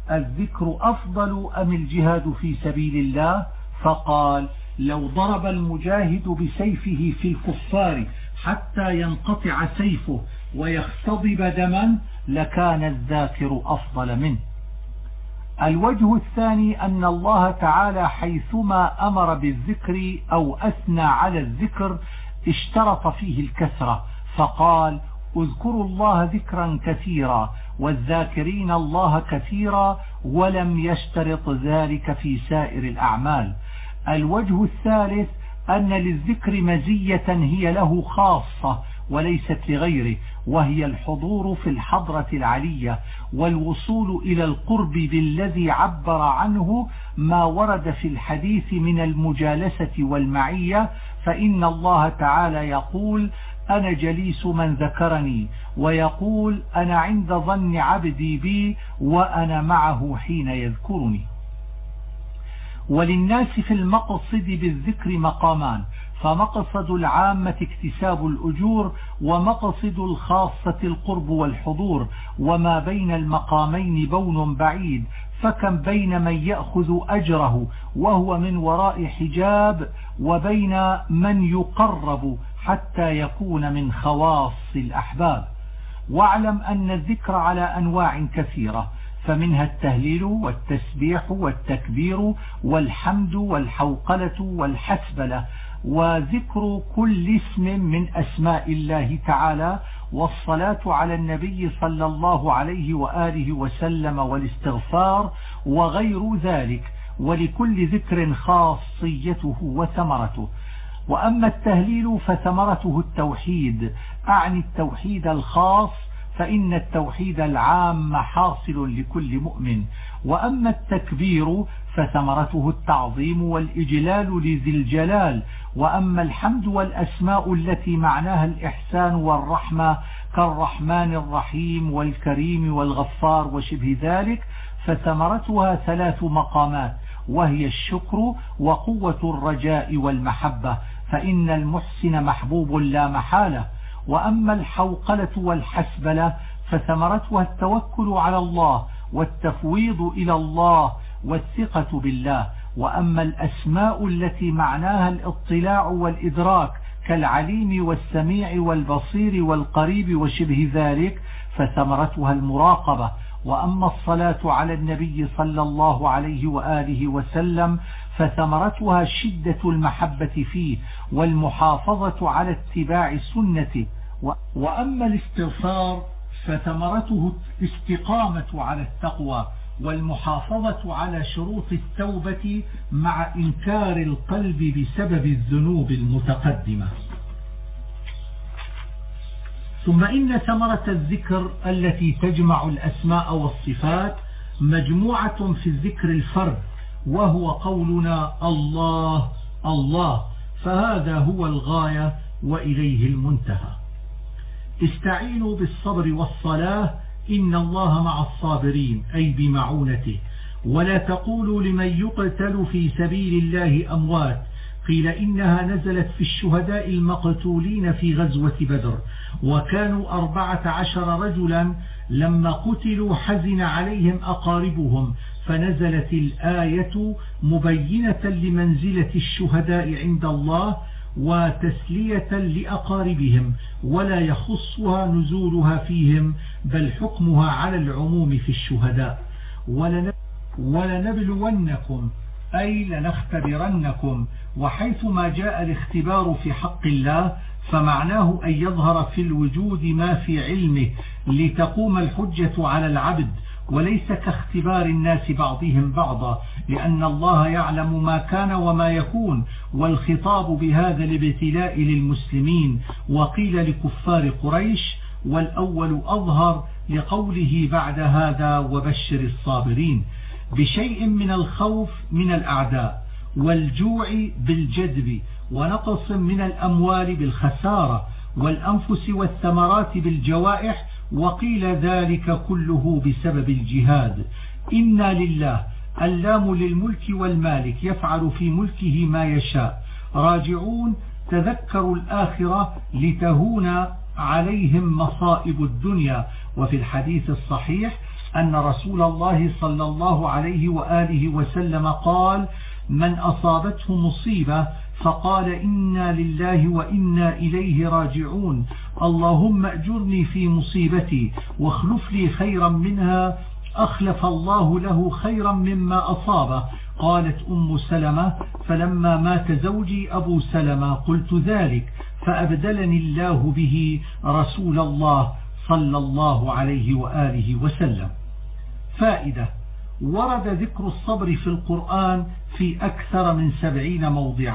الذكر أفضل أم الجهاد في سبيل الله؟ فقال: لو ضرب المجاهد بسيفه في الكفار حتى ينقطع سيفه ويختضب دما لكان الذاكر أفضل منه. الوجه الثاني أن الله تعالى حيثما أمر بالذكر أو أثنى على الذكر اشترط فيه الكثرة، فقال: اذكروا الله ذكرا كثيرا والذاكرين الله كثيرا، ولم يشترط ذلك في سائر الأعمال. الوجه الثالث أن للذكر مزية هي له خاصة، وليست لغيره، وهي الحضور في الحضرة العلية والوصول إلى القرب بالذي عبر عنه ما ورد في الحديث من المجالسة والمعية. فإن الله تعالى يقول: أنا جليس من ذكرني، ويقول: أنا عند ظن عبدي بي وأنا معه حين يذكرني. وللناس في المقصد بالذكر مقامان، فمقصد العامة اكتساب الأجور، ومقصد الخاصة القرب والحضور، وما بين المقامين بون بعيد، فكم بين من يأخذ أجره وهو من وراء حجاب، وبين من يقرب حتى يكون من خواص الأحباب. واعلم أن الذكر على أنواع كثيرة، فمنها التهليل والتسبيح والتكبير والحمد والحوقلة والحسبلة، وذكر كل اسم من أسماء الله تعالى، والصلاة على النبي صلى الله عليه وآله وسلم، والاستغفار وغير ذلك، ولكل ذكر خاصيته وثمرته. وأما التهليل فثمرته التوحيد، أعني التوحيد الخاص، فإن التوحيد العام حاصل لكل مؤمن. وأما التكبير فثمرته التعظيم والإجلال لذي الجلال. وأما الحمد والأسماء التي معناها الإحسان والرحمة كالرحمن الرحيم والكريم والغفار وشبه ذلك، فثمرتها 3 مقامات، وهي الشكر وقوة الرجاء والمحبة، فإن المحسن محبوب لا محالة. وأما الحوقلة والحسبلة فثمرتها التوكل على الله والتفويض إلى الله والثقة بالله. وأما الأسماء التي معناها الاطلاع والإدراك كالعليم والسميع والبصير والقريب وشبه ذلك، فثمرتها المراقبة. وأما الصلاة على النبي صلى الله عليه وآله وسلم فثمرتها شدة المحبة فيه والمحافظة على اتباع سنته. وأما الاستغفار فثمرته الاستقامة على التقوى والمحافظة على شروط التوبة مع إنكار القلب بسبب الذنوب المتقدمة. ثم إن ثمرة الذكر التي تجمع الأسماء والصفات مجموعة في الذكر الفرد، وهو قولنا الله الله، فهذا هو الغاية وإليه المنتهى. استعينوا بالصبر والصلاة إن الله مع الصابرين، أي بمعونته. ولا تقولوا لمن يقتل في سبيل الله أموات، قيل إنها نزلت في الشهداء المقتولين في غزوة بدر، وكانوا 14 رجلا، لما قتلوا حزن عليهم أقاربهم، فنزلت الآية مبينة لمنزلة الشهداء عند الله وتسلية لأقاربهم، ولا يخصها نزولها فيهم، بل حكمها على العموم في الشهداء. ولنبلونكم أي لنختبرنكم، وحيث ما جاء الاختبار في حق الله فمعناه أن يظهر في الوجود ما في علمه لتقوم الحجة على العبد، وليس كاختبار الناس بعضهم بعضا، لأن الله يعلم ما كان وما يكون، والخطاب بهذا الابتلاء للمسلمين، وقيل لكفار قريش، والأول أظهر لقوله بعد هذا وبشر الصابرين، بشيء من الخوف من الأعداء، والجوع بالجدب، ونقص من الأموال بالخسارة، والأنفس والثمرات بالجوائح، وقيل ذلك كله بسبب الجهاد. إنا لله، اللام للملك والمالك، يفعل في ملكه ما يشاء. راجعون، تذكروا الآخرة لتهون عليهم مصائب الدنيا. وفي الحديث الصحيح أن رسول الله صلى الله عليه وآله وسلم قال: من أصابته مصيبة فقال إنا لله وإنا إليه راجعون، اللهم أجرني في مصيبتي واخلف لي خيرا منها، أخلف الله له خيرا مما أصابه. قالت أم سلمة: فلما مات زوجي أبو سلمة قلت ذلك، فأبدلني الله به رسول الله صلى الله عليه وآله وسلم. فائدة: ورد ذكر الصبر في القرآن في أكثر من 70 موضعا،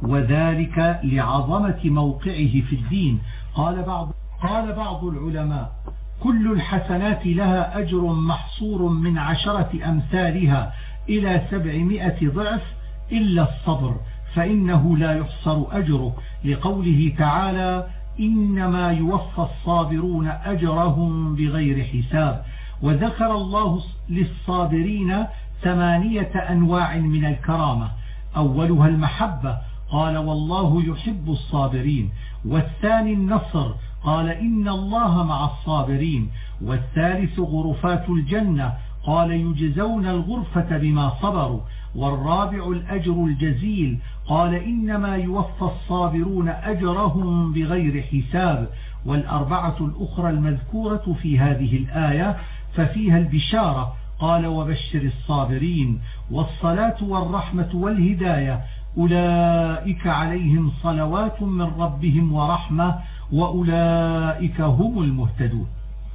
وذلك لعظمة موقعه في الدين. قال بعض العلماء: كل الحسنات لها أجر محصور من 10 أمثالها إلى 700 ضعف إلا الصبر، فإنه لا يحصر أجره، لقوله تعالى: إنما يوفى الصابرون أجرهم بغير حساب. وذكر الله للصابرين 8 أنواع من الكرامة، أولها المحبة، قال: والله يحب الصابرين. والثاني النصر، قال: إن الله مع الصابرين. والثالث غرفات الجنة، قال: يجزون الغرفة بما صبروا. والرابع الأجر الجزيل، قال: إنما يوفى الصابرون أجرهم بغير حساب. والأربعة الأخرى المذكورة في هذه الآية ففيها البشارة، قال: وبشر الصابرين. والصلاة والرحمة والهداية أولئك عليهم صلوات من ربهم ورحمة وأولئك هم المهتدون.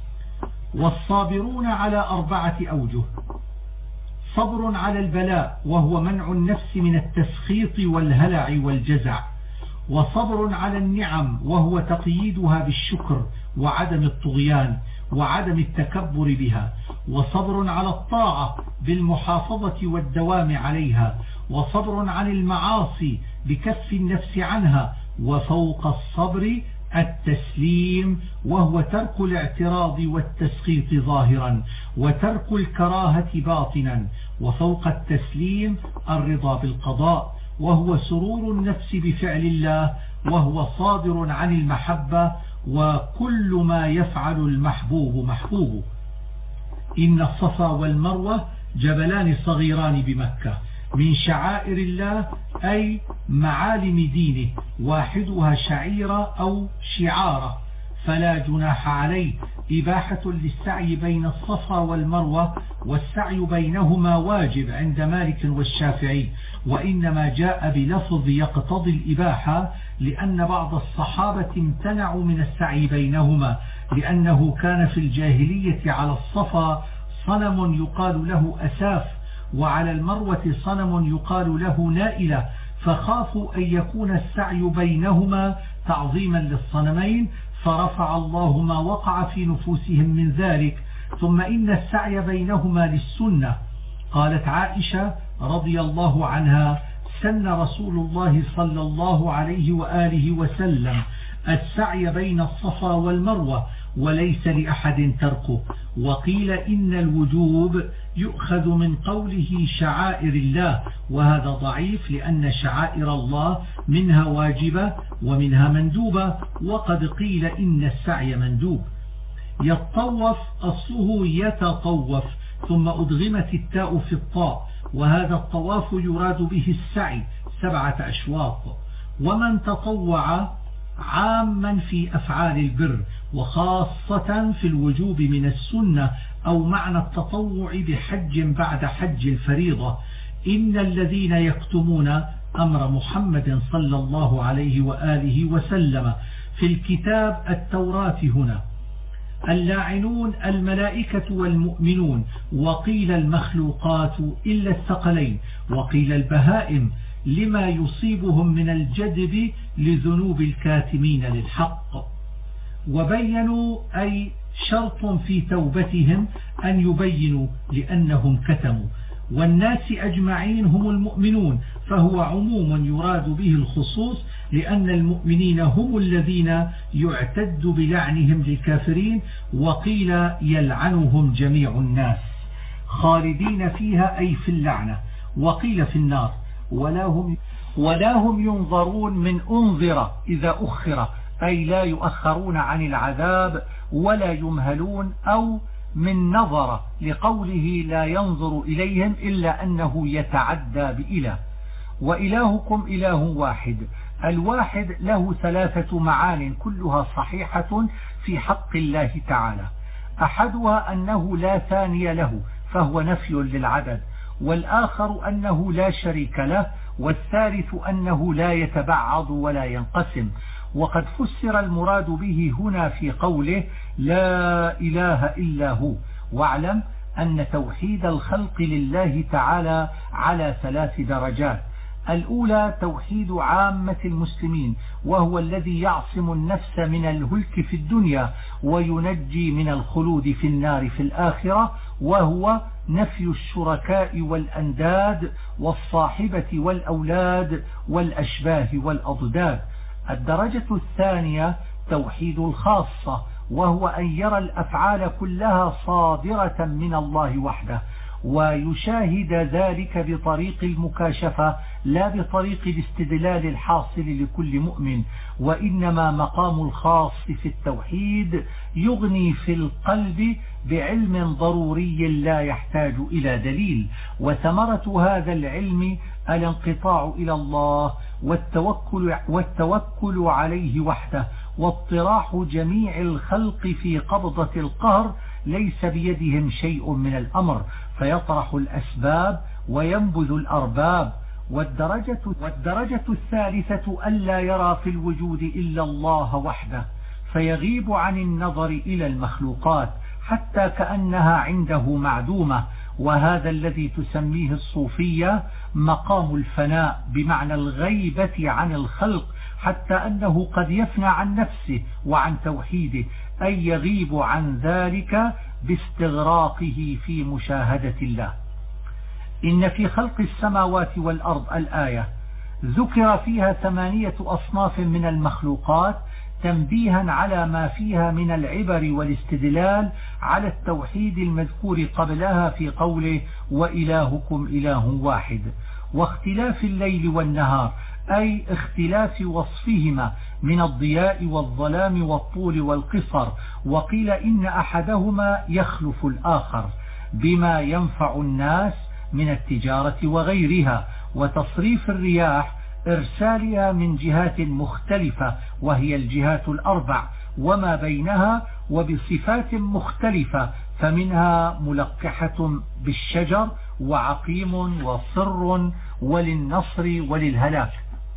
والصابرون على 4 أوجه: صبر على البلاء، وهو منع النفس من التسخيط والهلع والجزع. وصبر على النعم، وهو تقييدها بالشكر وعدم الطغيان وعدم التكبر بها. وصبر على الطاعة بالمحافظة والدوام عليها. وصبر عن المعاصي بكف النفس عنها. وفوق الصبر التسليم، وهو ترك الاعتراض والتسخيط ظاهرا وترك الكراهة باطنا. وفوق التسليم الرضا بالقضاء، وهو سرور النفس بفعل الله، وهو صادر عن المحبة، وكل ما يفعل المحبوب محبوب. إن الصفا والمروة جبلان صغيران بمكة من شعائر الله، أي معالم دينه، واحدها شعيرة أو شعارة، فلا جناح عليه. إباحة للسعي بين الصفا والمروة، والسعي بينهما واجب عند مالك والشافعي، وإنما جاء بلفظ يقتضي الإباحة، لأن بعض الصحابة امتنعوا من السعي بينهما، لأنه كان في الجاهلية على الصفا صنم يقال له أساف، وعلى المروة صنم يقال له نائلة، فخافوا أن يكون السعي بينهما تعظيما للصنمين، فرفع الله ما وقع في نفوسهم من ذلك. ثم إن السعي بينهما للسنة. قالت عائشة رضي الله عنها: سن رسول الله صلى الله عليه وآله وسلم السعي بين الصفا والمروة، وليس لأحد تركه. وقيل إن الوجوب يؤخذ من قوله شعائر الله، وهذا ضعيف، لأن شعائر الله منها واجبة ومنها مندوبة، وقد قيل إن السعي مندوب. يتطوف أصله يتطوف، ثم أدغمت التاء في الطاء، وهذا الطواف يراد به السعي 7 أشواط. ومن تطوع عاما في أفعال البر، وخاصة في الوجوب من السنة، أو معنى التطوع بحج بعد حج الفريضة. إن الذين يكتمون أمر محمد صلى الله عليه وآله وسلم في الكتاب التوراة هنا اللاعنون الملائكة والمؤمنون، وقيل المخلوقات إلا الثقلين، وقيل البهائم، لما يصيبهم من الجدب لذنوب الكاتمين للحق. وبينوا أي شرط في توبتهم أن يبينوا لأنهم كتموا. والناس أجمعين هم المؤمنون، فهو عموم يراد به الخصوص، لأن المؤمنين هم الذين يعتد بلعنهم للكافرين. وقيل يلعنهم جميع الناس خالدين فيها، أي في اللعنة. وقيل في النار ولا هم ينظرون من أنظر إذا أخر، أي لا يؤخرون عن العذاب ولا يمهلون، أو من نظر لقوله لا ينظر إليهم إلا أنه يتعدى بإله. وإلهكم إله واحد. الواحد له 3 معان كلها صحيحة في حق الله تعالى. أحدها أنه لا ثاني له، فهو نفي للعدد، والآخر أنه لا شريك له، والثالث أنه لا يتبعض ولا ينقسم. وقد فسر المراد به هنا في قوله لا إله إلا هو. واعلم أن توحيد الخلق لله تعالى على 3 درجات: الأولى توحيد عامة المسلمين، وهو الذي يعصم النفس من الهلك في الدنيا وينجي من الخلود في النار في الآخرة، وهو نفي الشركاء والأنداد والصاحبة والأولاد والأشباه والأضداد. الدرجة الثانية توحيد الخاصة، وهو أن يرى الأفعال كلها صادرة من الله وحده، ويشاهد ذلك بطريق المكاشفة لا بطريق الاستدلال الحاصل لكل مؤمن. وإنما مقام الخاص في التوحيد يغني في القلب بعلم ضروري لا يحتاج إلى دليل، وثمرة هذا العلم الانقطاع إلى الله والتوكل عليه وحده، واطراح جميع الخلق في قبضة القهر، ليس بيدهم شيء من الأمر، فيطرح الأسباب وينبذ الأرباب. والدرجة الثالثة ألا يرى في الوجود إلا الله وحده، فيغيب عن النظر إلى المخلوقات حتى كأنها عنده معدومة، وهذا الذي تسميه الصوفية مقام الفناء، بمعنى الغيبة عن الخلق، حتى أنه قد يفنى عن نفسه وعن توحيده، أي يغيب عن ذلك باستغراقه في مشاهدة الله. إن في خلق السماوات والأرض الآية ذكر فيها 8 أصناف من المخلوقات، تنبيها على ما فيها من العبر والاستدلال على التوحيد المذكور قبلها في قوله وإلهكم إله واحد، واختلاف الليل والنهار، أي اختلاف وصفهما من الضياء والظلام والطول والقصر، وقيل إن أحدهما يخلف الآخر بما ينفع الناس من التجارة وغيرها، وتصريف الرياح إرسالها من جهات مختلفة وهي الجهات الأربع وما بينها، وبصفات مختلفة، فمنها ملقحة بالشجر وعقيم وصر وللنصر وللهلاك.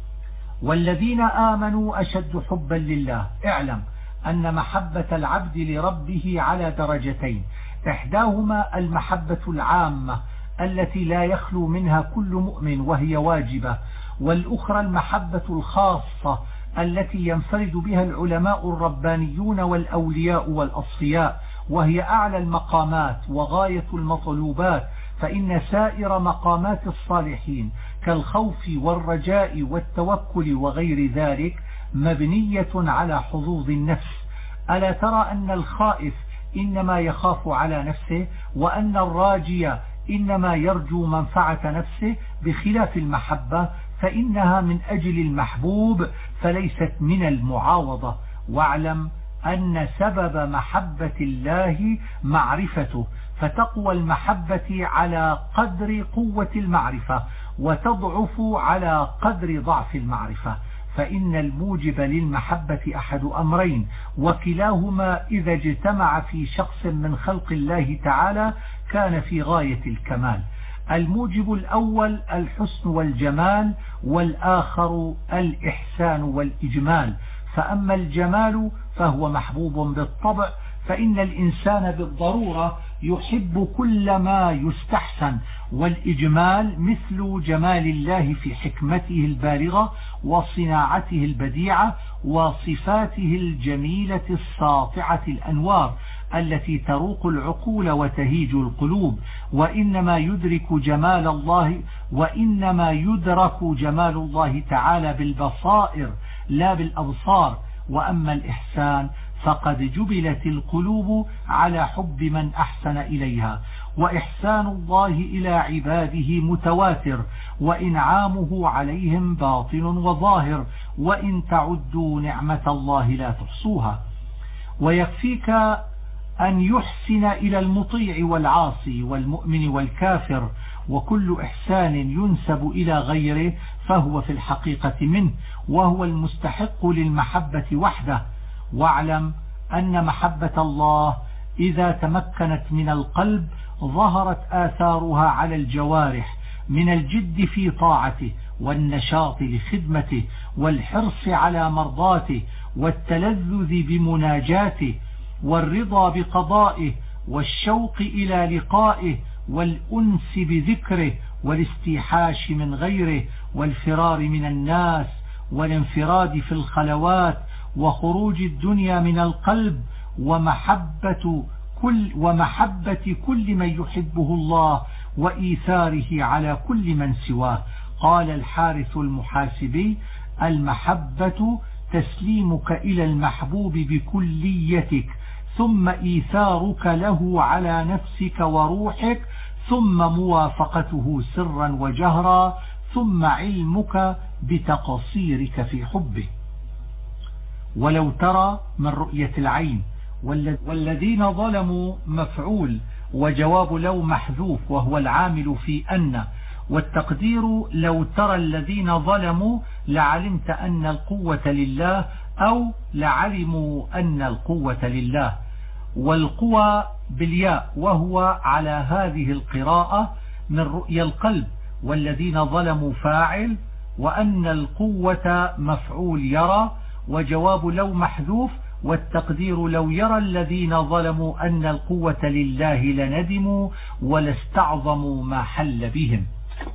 والذين آمنوا أشد حبا لله. اعلم أن محبة العبد لربه على درجتين، إحداهما المحبة العامة التي لا يخلو منها كل مؤمن وهي واجبة، والأخرى المحبة الخاصة التي ينفرد بها العلماء الربانيون والأولياء والأصفياء، وهي أعلى المقامات وغاية المطلوبات، فإن سائر مقامات الصالحين كالخوف والرجاء والتوكل وغير ذلك مبنية على حظوظ النفس. ألا ترى أن الخائف إنما يخاف على نفسه، وأن الراجي إنما يرجو منفعة نفسه، بخلاف المحبة فإنها من أجل المحبوب فليست من المعاوضة. واعلم أن سبب محبة الله معرفته، فتقوى المحبة على قدر قوة المعرفة، وتضعف على قدر ضعف المعرفة، فإن الموجب للمحبة أحد أمرين، وكلاهما إذا اجتمع في شخص من خلق الله تعالى كان في غاية الكمال. الموجب الأول الحسن والجمال، والآخر الإحسان والإجمال. فأما الجمال فهو محبوب بالطبع، فإن الإنسان بالضرورة يحب كل ما يستحسن، والإجمال مثل جمال الله في حكمته البالغة وصناعته البديعة وصفاته الجميلة الساطعة الأنوار التي تروق العقول وتهيج القلوب. وإنما يدرك جمال الله تعالى بالبصائر لا بالأبصار. وأما الإحسان فقد جبلت القلوب على حب من أحسن إليها، وإحسان الله إلى عباده متواتر، وإنعامه عليهم باطن وظاهر، وإن تعدوا نعمة الله لا تحصوها. ويكفيك أن يحسن إلى المطيع والعاصي والمؤمن والكافر، وكل إحسان ينسب إلى غيره فهو في الحقيقة منه، وهو المستحق للمحبة وحده. واعلم أن محبة الله إذا تمكنت من القلب ظهرت آثارها على الجوارح من الجد في طاعته، والنشاط لخدمته، والحرص على مرضاته، والتلذذ بمناجاته، والرضا بقضائه، والشوق إلى لقائه، والأنس بذكره، والاستيحاش من غيره والفرار من الناس والانفراد في الخلوات وخروج الدنيا من القلب ومحبة كل من يحبه الله وإيثاره على كل من سواه. قال الحارث المحاسبي: المحبة تسليمك إلى المحبوب بكليتك، ثم إيثارك له على نفسك وروحك، ثم موافقته سرا وجهرا، ثم علمك بتقصيرك في حبه. ولو ترى من رؤية العين. والذين ظلموا مفعول، وجواب لو محذوف وهو العامل في أن، والتقدير لو ترى الذين ظلموا لعلمت أن القوة لله أو لعلموا أن القوة لله. والقوى بالياء، وهو على هذه القراءة من رؤيا القلب. والذين ظلموا فاعل، وأن القوة مفعول يرى، وجواب لو محذوف، والتقدير لو يرى الذين ظلموا أن القوة لله لندموا ولاستعظموا ما حل بهم.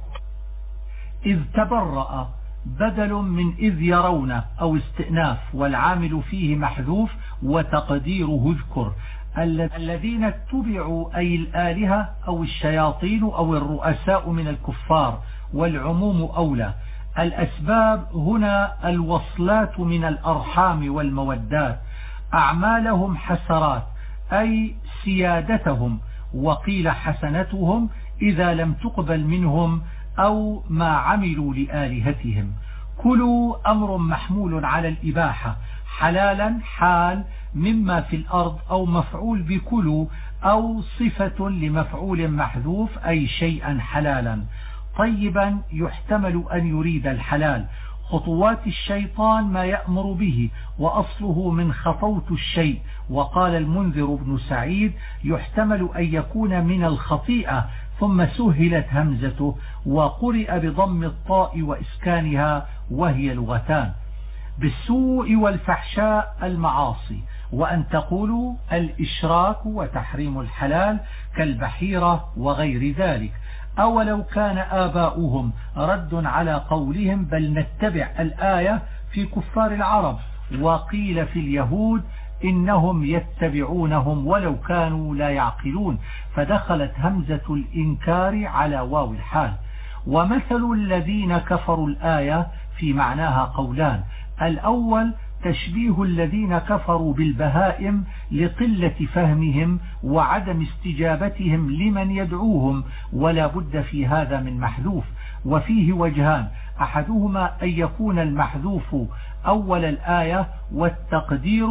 إذ تبرأ بدل من إذ يرون أو استئناف، والعامل فيه محذوف وتقديره اذكر. الذين اتبعوا أي الآلهة أو الشياطين أو الرؤساء من الكفار، والعموم أولى. الأسباب هنا الوصلات من الأرحام والمودات. أعمالهم حسرات أي سيادتهم، وقيل حسنتهم إذا لم تقبل منهم أو ما عملوا لآلهتهم. كلوا أمر محمول على الإباحة، حلالا حال مما في الأرض، أو مفعول بكلوا، أو صفة لمفعول محذوف أي شيئا حلالا. طيبا يحتمل أن يريد الحلال. خطوات الشيطان ما يأمر به، وأصله من خطوت الشيء. وقال المنذر بن سعيد: يحتمل أن يكون من الخطيئة، ثم سهلت همزته، وقرئ بضم الطاء وإسكانها، وهي لغتان. بالسوء والفحشاء المعاصي، وأن تقولوا الإشراك وتحريم الحلال كالبحيرة وغير ذلك. أولو كان آباؤهم، رد على قولهم بل نتبع الآية في كفار العرب. وقيل في اليهود إنهم يتبعونهم ولو كانوا لا يعقلون، فدخلت همزة الإنكار على واو الحال. ومثل الذين كفروا الآية في معناها قولان: الأول تشبيه الذين كفروا بالبهائم لقلة فهمهم وعدم استجابتهم لمن يدعوهم، ولا بد في هذا من محذوف. وفيه وجهان: أحدهما أن يكون المحذوف أول الآية، والتقدير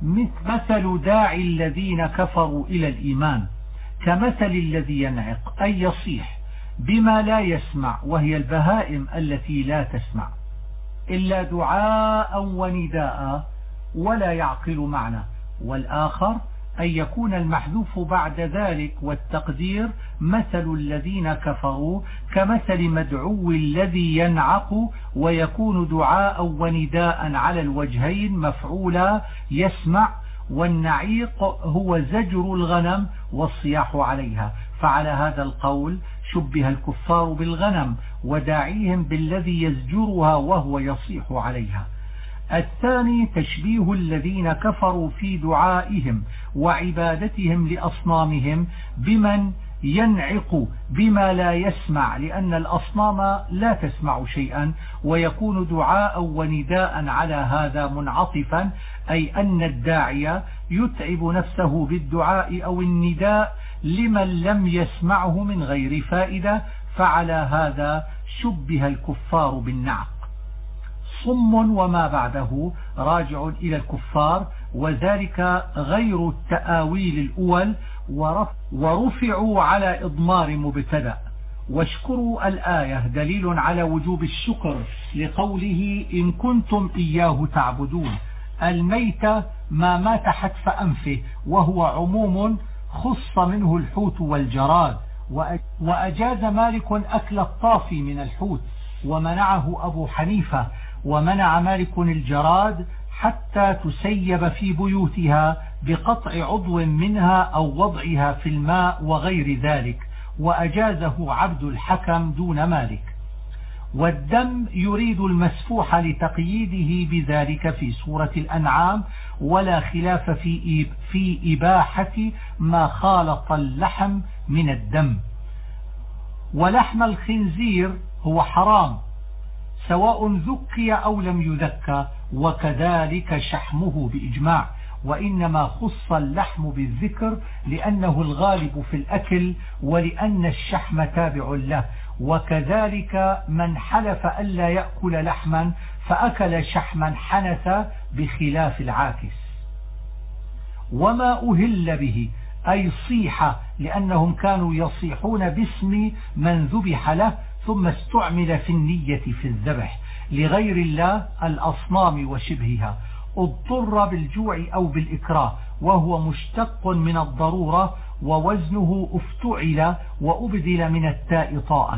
مثل داعي الذين كفروا إلى الإيمان، كمثل الذي ينعق أي يصيح بما لا يسمع، وهي البهائم التي لا تسمع إلا دعاء ونداء ولا يعقل معنى. والآخر أن يكون المحذوف بعد ذلك والتقدير مثل الذين كفروا كمثل مدعو الذي ينعق، ويكون دعاء ونداء على الوجهين مفعولا يسمع. والنعيق هو زجر الغنم والصياح عليها، فعلى هذا القول شبه الكفار بالغنم، وداعيهم بالذي يزجرها وهو يصيح عليها. الثاني تشبيه الذين كفروا في دعائهم وعبادتهم لأصنامهم بمن ينعق بما لا يسمع، لأن الأصنام لا تسمع شيئا، ويكون دعاء ونداء على هذا منعطفا، أي أن الداعي يتعب نفسه بالدعاء أو النداء لمن لم يسمعه من غير فائدة، فعلى هذا شبه الكفار بالنعق. صم وما بعده راجع إلى الكفار، وذلك غير التآويل الأول، ورفعوا على إضمار مبتدأ. واشكروا الآية دليل على وجوب الشكر لقوله إن كنتم إياه تعبدون. الميت ما مات حتف أنفه، وهو عموم خص منه الحوت والجراد. وأجاز مالك أكل الطافي من الحوت، ومنعه أبو حنيفة، ومنع مالك الجراد حتى تسيب في بيوتها بقطع عضو منها أو وضعها في الماء وغير ذلك. وأجازه عبد الحكم دون مالك. والدم يريد المسفوح لتقييده بذلك في سورة الأنعام، ولا خلاف في إباحة ما خالط اللحم من الدم. ولحم الخنزير هو حرام سواء ذكي أو لم يذكى، وكذلك شحمه بإجماع، وإنما خص اللحم بالذكر لأنه الغالب في الأكل ولأن الشحم تابع له. وكذلك من حلف ألا يأكل لحما فأكل شحما حنث بخلاف العاكس. وما أهل به أي صيحة، لأنهم كانوا يصيحون باسم من ذبح له ثم استعمل في النية في الذبح لغير الله الأصنام وشبهها، اضطر بالجوع أو بالإكراه، وهو مشتق من الضرورة، ووزنه افتعل وأبدل من التاء طاء.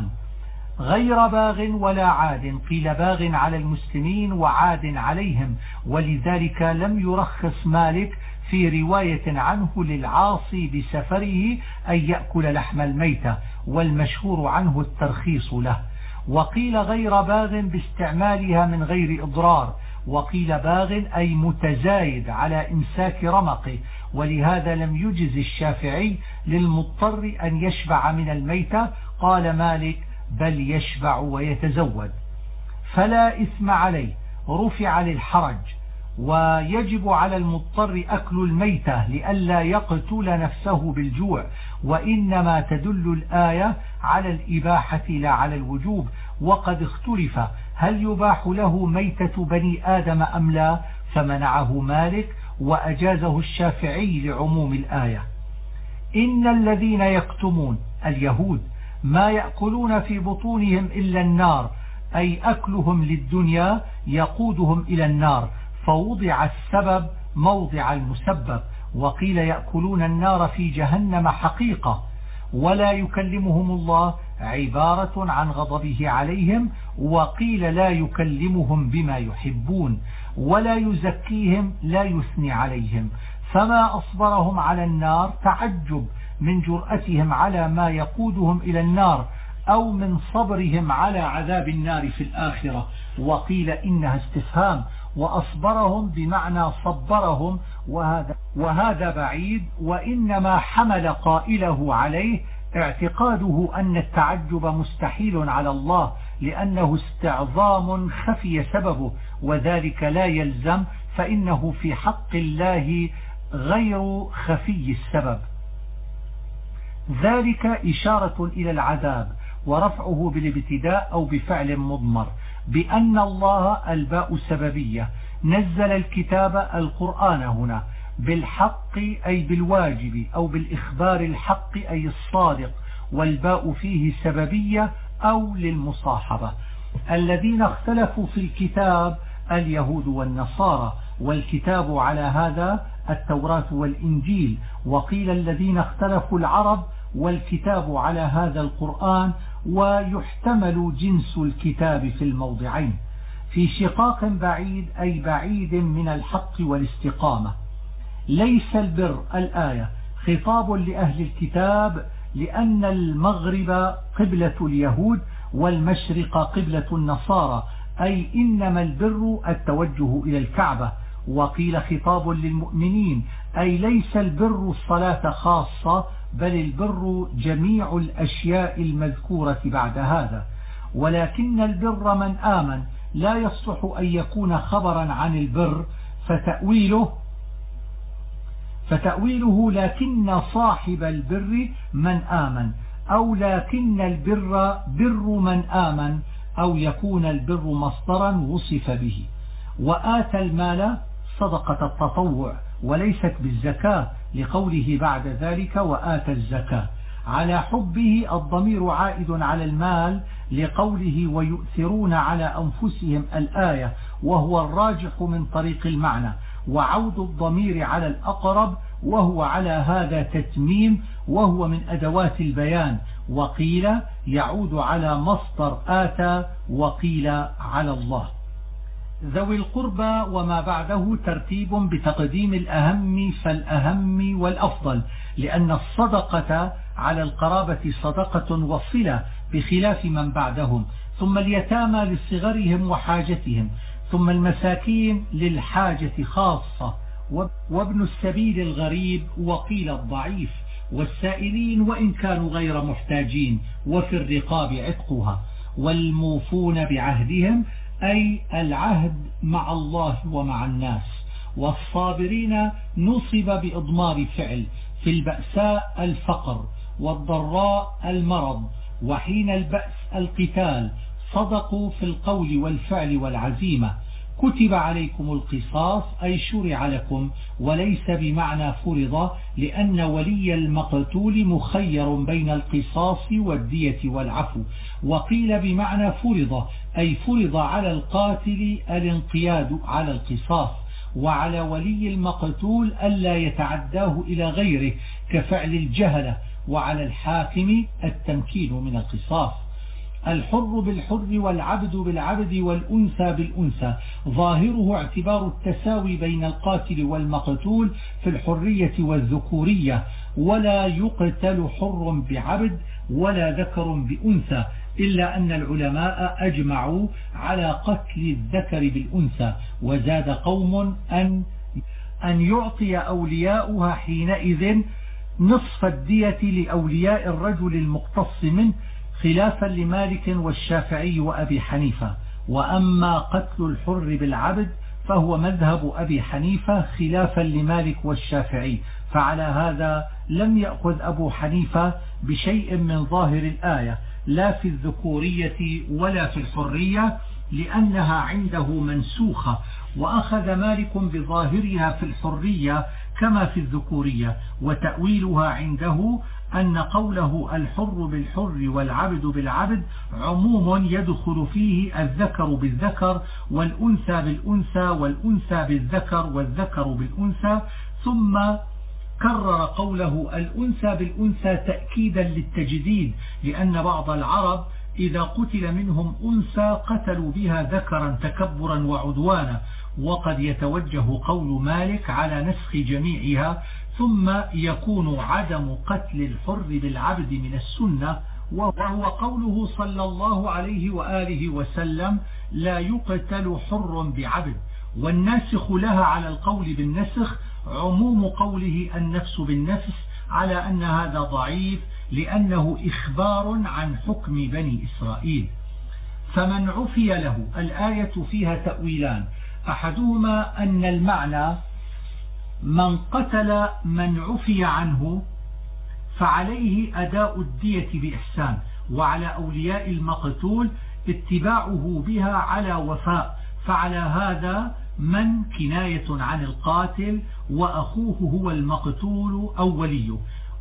غير باغ ولا عاد، قيل باغ على المسلمين وعاد عليهم، ولذلك لم يرخص مالك في رواية عنه للعاصي بسفره أن يأكل لحم الميتة، والمشهور عنه الترخيص له. وقيل غير باغ باستعمالها من غير إضرار، وقيل باغ أي متزايد على إمساك رمقه، ولهذا لم يجز الشافعي للمضطر أن يشبع من الميتة، قال مالك بل يشبع ويتزود. فلا إثم عليه، رفع للحرج. ويجب على المضطر أكل الميتة لئلا يقتل نفسه بالجوع، وإنما تدل الآية على الإباحة لا على الوجوب. وقد اختلف هل يباح له ميتة بني آدم أم لا، فمنعه مالك وأجازه الشافعي لعموم الآية. إن الذين يكتمون اليهود ما يأكلون في بطونهم إلا النار، أي أكلهم للدنيا يقودهم إلى النار، فوضع السبب موضع المسبب. وقيل يأكلون النار في جهنم حقيقة. ولا يكلمهم الله عبارة عن غضبه عليهم، وقيل لا يكلمهم بما يحبون. ولا يزكيهم لا يثني عليهم، فما أصبرهم على النار تعجب من جرأتهم على ما يقودهم إلى النار، أو من صبرهم على عذاب النار في الآخرة. وقيل إنها استفهام، وأصبرهم بمعنى صبرهم، وهذا بعيد. وإنما حمل قائله عليه اعتقاده أن التعجب مستحيل على الله، لأنه استعظام خفي سببه، وذلك لا يلزم، فإنه في حق الله غير خفي السبب. ذلك إشارة إلى العذاب، ورفعه بالابتداء أو بفعل مضمر، بأن الله الباء سببية نزل الكتاب القرآن هنا بالحق أي بالواجب، أو بالإخبار الحق أي الصادق، والباء فيه سببية أو للمصاحبة. الذين اختلفوا في الكتاب اليهود والنصارى، والكتاب على هذا التوراة والإنجيل. وقيل الذين اختلفوا العرب، والكتاب على هذا القرآن، ويحتمل جنس الكتاب في الموضعين. في شقاق بعيد أي بعيد من الحق والاستقامة. ليس البر الآية خطاب لأهل الكتاب، لأن المغرب قبلة اليهود والمشرق قبلة النصارى، أي إنما البر التوجه إلى الكعبة. وقيل خطاب للمؤمنين، أي ليس البر الصلاة خاصة، بل البر جميع الأشياء المذكورة بعد هذا. ولكن البر من آمن، لا يصلح أن يكون خبرا عن البر، فتأويله لكن صاحب البر من آمن، أو لكن البر بر من آمن، أو يكون البر مصدرا وصف به. وآتى المال صدقة التطوع وليست بالزكاة، لقوله بعد ذلك وآتى الزكاة. على حبه الضمير عائد على المال، لقوله ويؤثرون على أنفسهم الآية، وهو الراجح من طريق المعنى. وعود الضمير على الأقرب، وهو على هذا تتميم، وهو من أدوات البيان. وقيل يعود على مصدر آتى، وقيل على الله. ذوي القربى وما بعده ترتيب بتقديم الأهم فالأهم والأفضل، لأن الصدقة على القرابة صدقة وصلة بخلاف من بعدهم، ثم اليتامى لصغرهم وحاجتهم، ثم المساكين للحاجة خاصة، وابن السبيل الغريب وقيل الضعيف، والسائلين وإن كانوا غير محتاجين، وفي الرقاب عتقها، والموفون بعهدهم أي العهد مع الله ومع الناس، والصابرين نصب بإضمار فعل، في البأساء الفقر، والضراء المرض، وحين البأس القتال، صدقوا في القول والفعل والعزيمة. كتب عليكم القصاص أي شرع لكم، وليس بمعنى فرض، لأن ولي المقتول مخير بين القصاص والدية والعفو. وقيل بمعنى فرض أي فرض على القاتل الانقياد على القصاص، وعلى ولي المقتول ألا يتعداه إلى غيره كفعل الجهلة، وعلى الحاكم التمكين من القصاص. الحر بالحر والعبد بالعبد والأنثى بالأنثى، ظاهره اعتبار التساوي بين القاتل والمقتول في الحرية والذكورية، ولا يقتل حر بعبد ولا ذكر بأنثى، إلا أن العلماء أجمعوا على قتل الذكر بالأنثى. وزاد قوم أن يعطي أولياؤها حينئذ نصف الدية لأولياء الرجل المقتص منه، خلافا لمالك والشافعي وأبي حنيفة. وأما قتل الحر بالعبد فهو مذهب أبي حنيفة خلافا لمالك والشافعي، فعلى هذا لم يأخذ أبو حنيفة بشيء من ظاهر الآية لا في الذكورية ولا في الحرية، لأنها عنده منسوخة، وأخذ مالك بظاهرها في الحرية كما في الذكورية. وتأويلها عنده أن قوله الحر بالحر والعبد بالعبد عموم يدخل فيه الذكر بالذكر والأنثى بالأنثى والأنثى بالذكر والذكر بالأنثى، ثم كرر قوله الأنثى بالأنثى تأكيدا للتجديد، لأن بعض العرب إذا قتل منهم أنثى قتلوا بها ذكرا تكبرا وعدوانا، وقد يتوجه قول مالك على نسخ جميعها، ثم يكون عدم قتل الحر بالعبد من السنة، وهو قوله صلى الله عليه وآله وسلم لا يقتل حر بعبد. والناسخ لها على القول بالنسخ عموم قوله النفس بالنفس، على أن هذا ضعيف لأنه إخبار عن حكم بني إسرائيل. فمن عفي له، الآية فيها تأويلان، أحدهما أن المعنى من قتل من عفي عنه فعليه أداء الدية بإحسان، وعلى أولياء المقتول اتباعه بها على وفاء، فعلى هذا من كناية عن القاتل وأخوه هو المقتول أو وليه.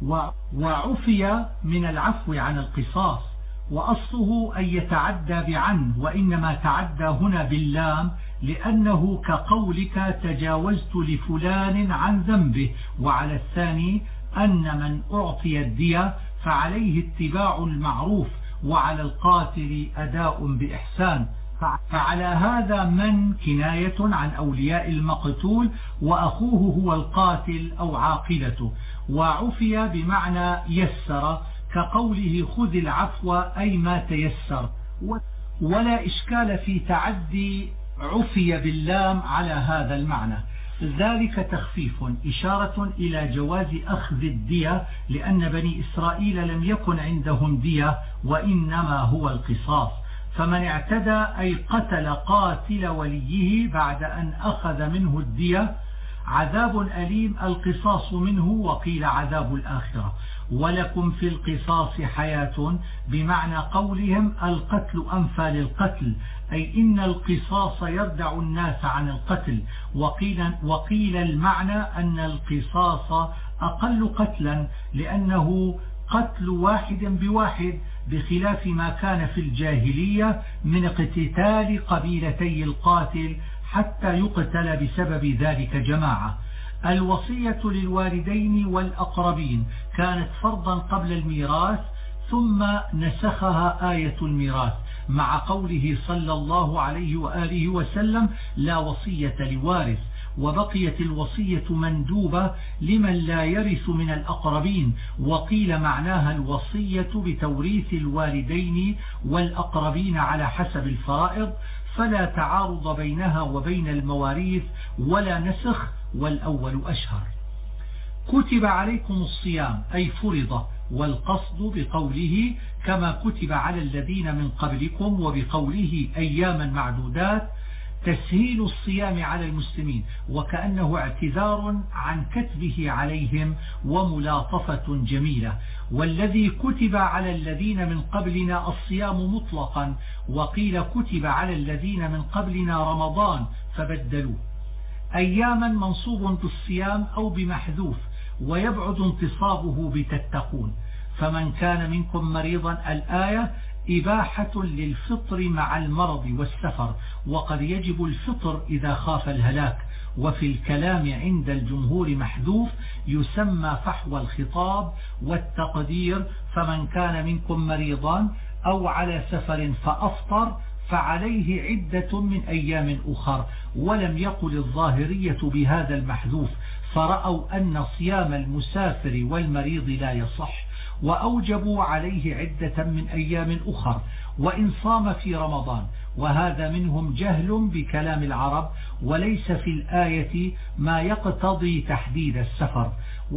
وعفي من العفو عن القصاص، وأصله أن يتعدى بعنه، وإنما تعدى هنا باللام، لأنه كقولك تجاوزت لفلان عن ذنبه. وعلى الثاني أن من أعطي الدية فعليه اتباع المعروف، وعلى القاتل أداء بإحسان، فعلى هذا من كناية عن أولياء المقتول وأخوه هو القاتل أو عاقلته. وعفي بمعنى يسر، كقوله خذ العفو أي ما تيسر، ولا إشكال في تعدي عفي باللام على هذا المعنى. ذلك تخفيف إشارة إلى جواز أخذ الدية، لأن بني إسرائيل لم يكن عندهم دية وإنما هو القصاص. فمن اعتدى أي قتل قاتل وليه بعد أن أخذ منه الدية عذاب أليم، القصاص منه، وقيل عذاب الآخرة. ولكم في القصاص حياة، بمعنى قولهم القتل أنفى للقتل، أي إن القصاص يردع الناس عن القتل. وقيل المعنى أن القصاص أقل قتلا، لأنه قتل واحد بواحد، بخلاف ما كان في الجاهلية من اقتتال قبيلتي القاتل حتى يقتل بسبب ذلك جماعة. الوصية للوالدين والأقربين كانت فرضا قبل الميراث، ثم نسخها آية الميراث مع قوله صلى الله عليه وآله وسلم لا وصية لوارث. وبقيت الوصية مندوبة لمن لا يرث من الأقربين. وقيل معناها الوصية بتوريث الوالدين والأقربين على حسب الفرائض، فلا تعارض بينها وبين المواريث ولا نسخ، والأول أشهر. كتب عليكم الصيام أي فرض، والقصد بقوله كما كتب على الذين من قبلكم وبقوله أياما معدودات تسهيل الصيام على المسلمين، وكأنه اعتذار عن كتبه عليهم وملاطفة جميلة. والذي كتب على الذين من قبلنا الصيام مطلقا، وقيل كتب على الذين من قبلنا رمضان فبدلوه. أياما منصوب بالصيام أو بمحذوف، ويبعد انتصابه بتتقون. فمن كان منكم مريضا الآية إباحة للفطر مع المرض والسفر، وقد يجب الفطر إذا خاف الهلاك. وفي الكلام عند الجمهور محذوف يسمى فحوى الخطاب، والتقدير فمن كان منكم مريضا أو على سفر فأفطر فعليه عدة من أيام أخر. ولم يقل الظاهرية بهذا المحذوف، فرأوا أن صيام المسافر والمريض لا يصح، وأوجبوا عليه عدة من أيام أخر وإن صام في رمضان. وهذا منهم جهل بكلام العرب، وليس في الآية ما يقتضي تحديد السفر.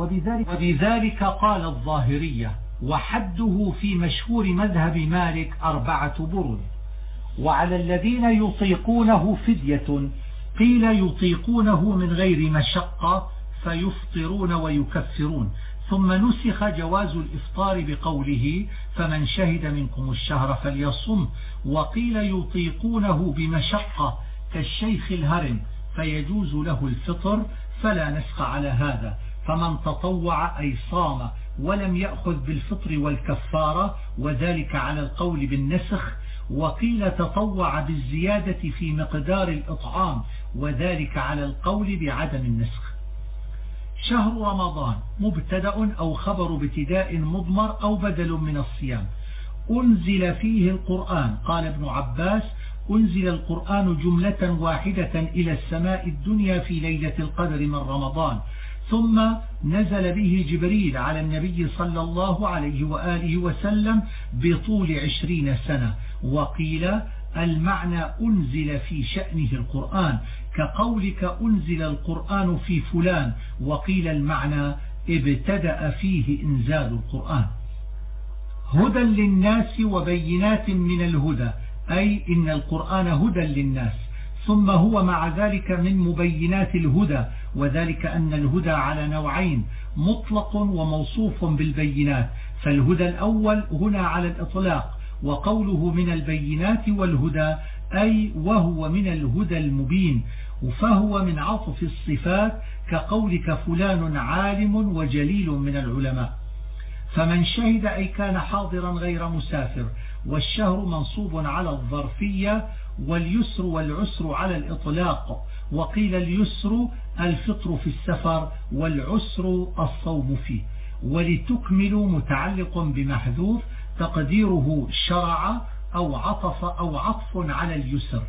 وبذلك قال الظاهرية، وحده في مشهور مذهب مالك 4 برد. وعلى الذين يطيقونه فدية، قيل يطيقونه من غير مشقة فيفطرون ويكفرون. ثم نسخ جواز الإفطار بقوله فمن شهد منكم الشهر فليصم. وقيل يطيقونه بمشقة كالشيخ الهرم فيجوز له الفطر، فلا نسخ على هذا. فمن تطوع أي صام ولم يأخذ بالفطر والكفارة، وذلك على القول بالنسخ. وقيل تطوع بالزيادة في مقدار الإطعام، وذلك على القول بعدم النسخ. شهر رمضان مبتدأ أو خبر ابتداء مضمر أو بدل من الصيام. أنزل فيه القرآن. قال ابن عباس أنزل القرآن جملة واحدة إلى السماء الدنيا في ليلة القدر من رمضان، ثم نزل به جبريل على النبي صلى الله عليه وآله وسلم بطول 20 سنة. وقيل المعنى أنزل في شأنه القرآن، كقولك أنزل القرآن في فلان. وقيل المعنى ابتدأ فيه إنزال القرآن. هدى للناس وبينات من الهدى، أي إن القرآن هدى للناس، ثم هو مع ذلك من مبينات الهدى. وذلك أن الهدى على نوعين، مطلق وموصوف بالبينات. فالهدى الأول هنا على الإطلاق، وقوله من البينات والهدى أي وهو من الهدى المبين، فهو من عطف الصفات كقولك فلان عالم وجليل من العلماء. فمن شهد أي كان حاضرا غير مسافر. والشهر منصوب على الظرفية، واليسر والعسر على الإطلاق. وقيل اليسر الفطر في السفر، والعسر الصوم فيه. ولتكملوا متعلق بمحذوف تقديره شرع أو عطف على اليسر.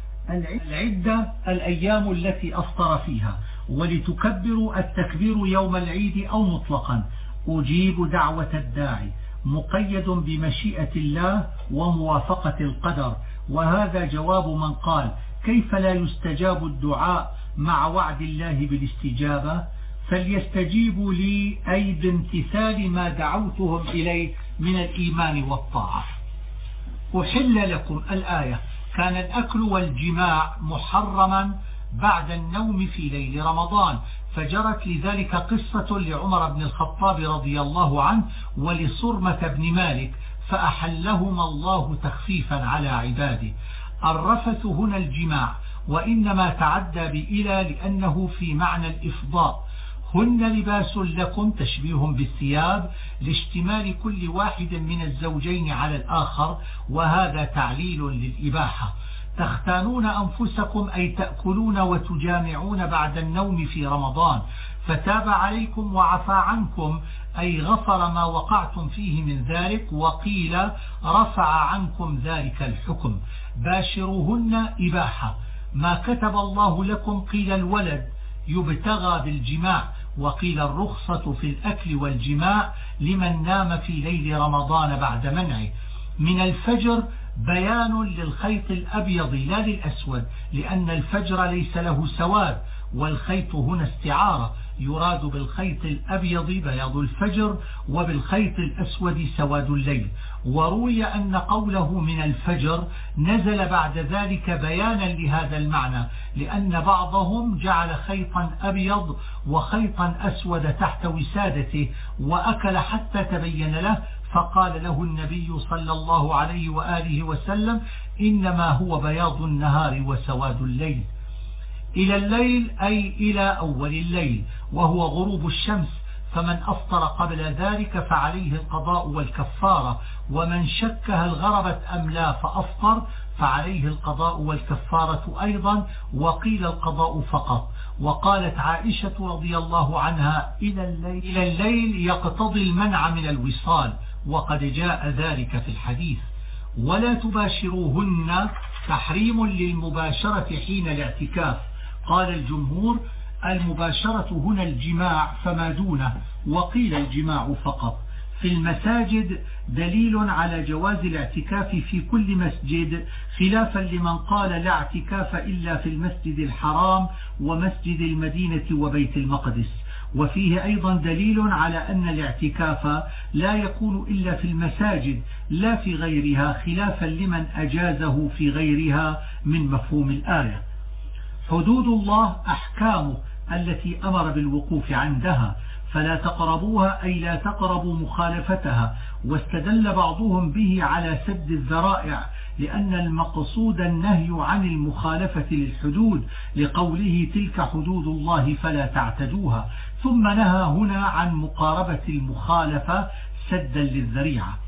العدة الأيام التي أفطر فيها. ولتكبروا التكبير يوم العيد أو مطلقا. أجيب دعوة الداعي مقيد بمشيئة الله وموافقة القدر. وهذا جواب من قال كيف لا يستجاب الدعاء مع وعد الله بالاستجابة؟ فليستجيبوا لي أي بامتثال ما دعوتهم إليه من الإيمان والطاعة. أحل لكم الآية. كان الأكل والجماع محرما بعد النوم في ليل رمضان، فجرت لذلك قصة لعمر بن الخطاب رضي الله عنه ولصرمة بن مالك، فأحلهما الله تخفيفا على عباده. الرفث هنا الجماع، وإنما تعدى بإلى لأنه في معنى الإفضاء. هن لباس لكم تشبيه بالثياب لاشتمال كل واحد من الزوجين على الآخر، وهذا تعليل للإباحة. تختانون أنفسكم أي تأكلون وتجامعون بعد النوم في رمضان، فتاب عليكم وعفى عنكم أي غفر ما وقعتم فيه من ذلك. وقيل رفع عنكم ذلك الحكم. باشروهن إباحة. ما كتب الله لكم قيل الولد يبتغى بالجماع. وقيل الرخصة في الأكل والجماع لمن نام في ليل رمضان بعد منعه. من الفجر بيان للخيط الأبيض لا للأسود، لأن الفجر ليس له سواد، والخيط هنا استعارة، يراد بالخيط الأبيض بياض الفجر، وبالخيط الأسود سواد الليل. وروي أن قوله من الفجر نزل بعد ذلك بيانا لهذا المعنى، لأن بعضهم جعل خيطا أبيض وخيطا أسود تحت وسادته وأكل حتى تبين له، فقال له النبي صلى الله عليه وآله وسلم: إنما هو بياض النهار وسواد الليل. إلى الليل أي إلى أول الليل، وهو غروب الشمس، فمن أفطر قبل ذلك فعليه القضاء والكفارة، ومن شك هل غربت أم لا فأفطر فعليه القضاء والكفارة أيضا، وقيل القضاء فقط. وقالت عائشة رضي الله عنها: إلى الليل يقتضي المنع من الوصال، وقد جاء ذلك في الحديث. ولا تباشروهن تحريم للمباشرة حين الاعتكاف. قال الجمهور: المباشرة هنا الجماع فما دونه، وقيل الجماع فقط. في المساجد دليل على جواز الاعتكاف في كل مسجد، خلافا لمن قال لا اعتكاف إلا في المسجد الحرام ومسجد المدينة وبيت المقدس. وفيه أيضا دليل على أن الاعتكاف لا يكون إلا في المساجد لا في غيرها، خلافا لمن أجازه في غيرها من مفهوم الآية. حدود الله أحكامه التي أمر بالوقوف عندها، فلا تقربوها أي لا تقربوا مخالفتها. واستدل بعضهم به على سد الذرائع، لأن المقصود النهي عن المخالفة للحدود، لقوله: تلك حدود الله فلا تعتدوها. ثم نهى هنا عن مقاربة المخالفة سدا للذريعة.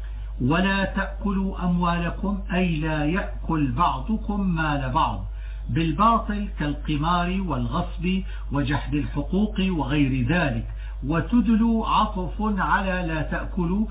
ولا تأكلوا أموالكم أي لا يأكل بعضكم مال بعض بالباطل كالقمار والغصب وجحد الحقوق وغير ذلك. وتدلوا عطف على لا تأكلوا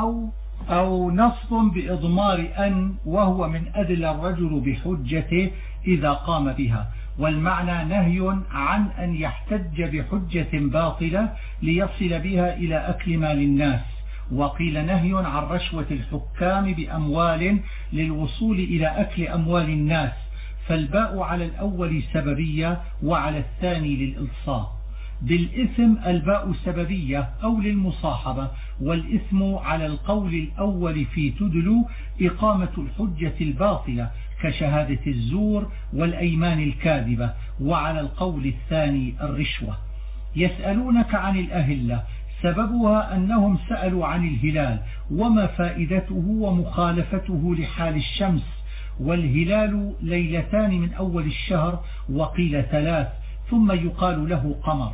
أو نصب بإضمار أن، وهو من أدل الرجل بحجته إذا قام بها. والمعنى نهي عن أن يحتج بحجة باطلة ليصل بها إلى أكل مال الناس. وقيل نهي عن رشوة الحكام بأموال للوصول إلى أكل أموال الناس، فالباء على الأول سببية وعلى الثاني للإلصاق. بالإثم الباء سببية أو للمصاحبة، والإثم على القول الأول في تدلو إقامة الحجة الباطلة كشهادة الزور والأيمان الكاذبة، وعلى القول الثاني الرشوة. يسألونك عن الأهلة، سببها أنهم سألوا عن الهلال وما فائدته ومخالفته لحال الشمس. والهلال ليلتان من أول الشهر، وقيل 3، ثم يقال له قمر.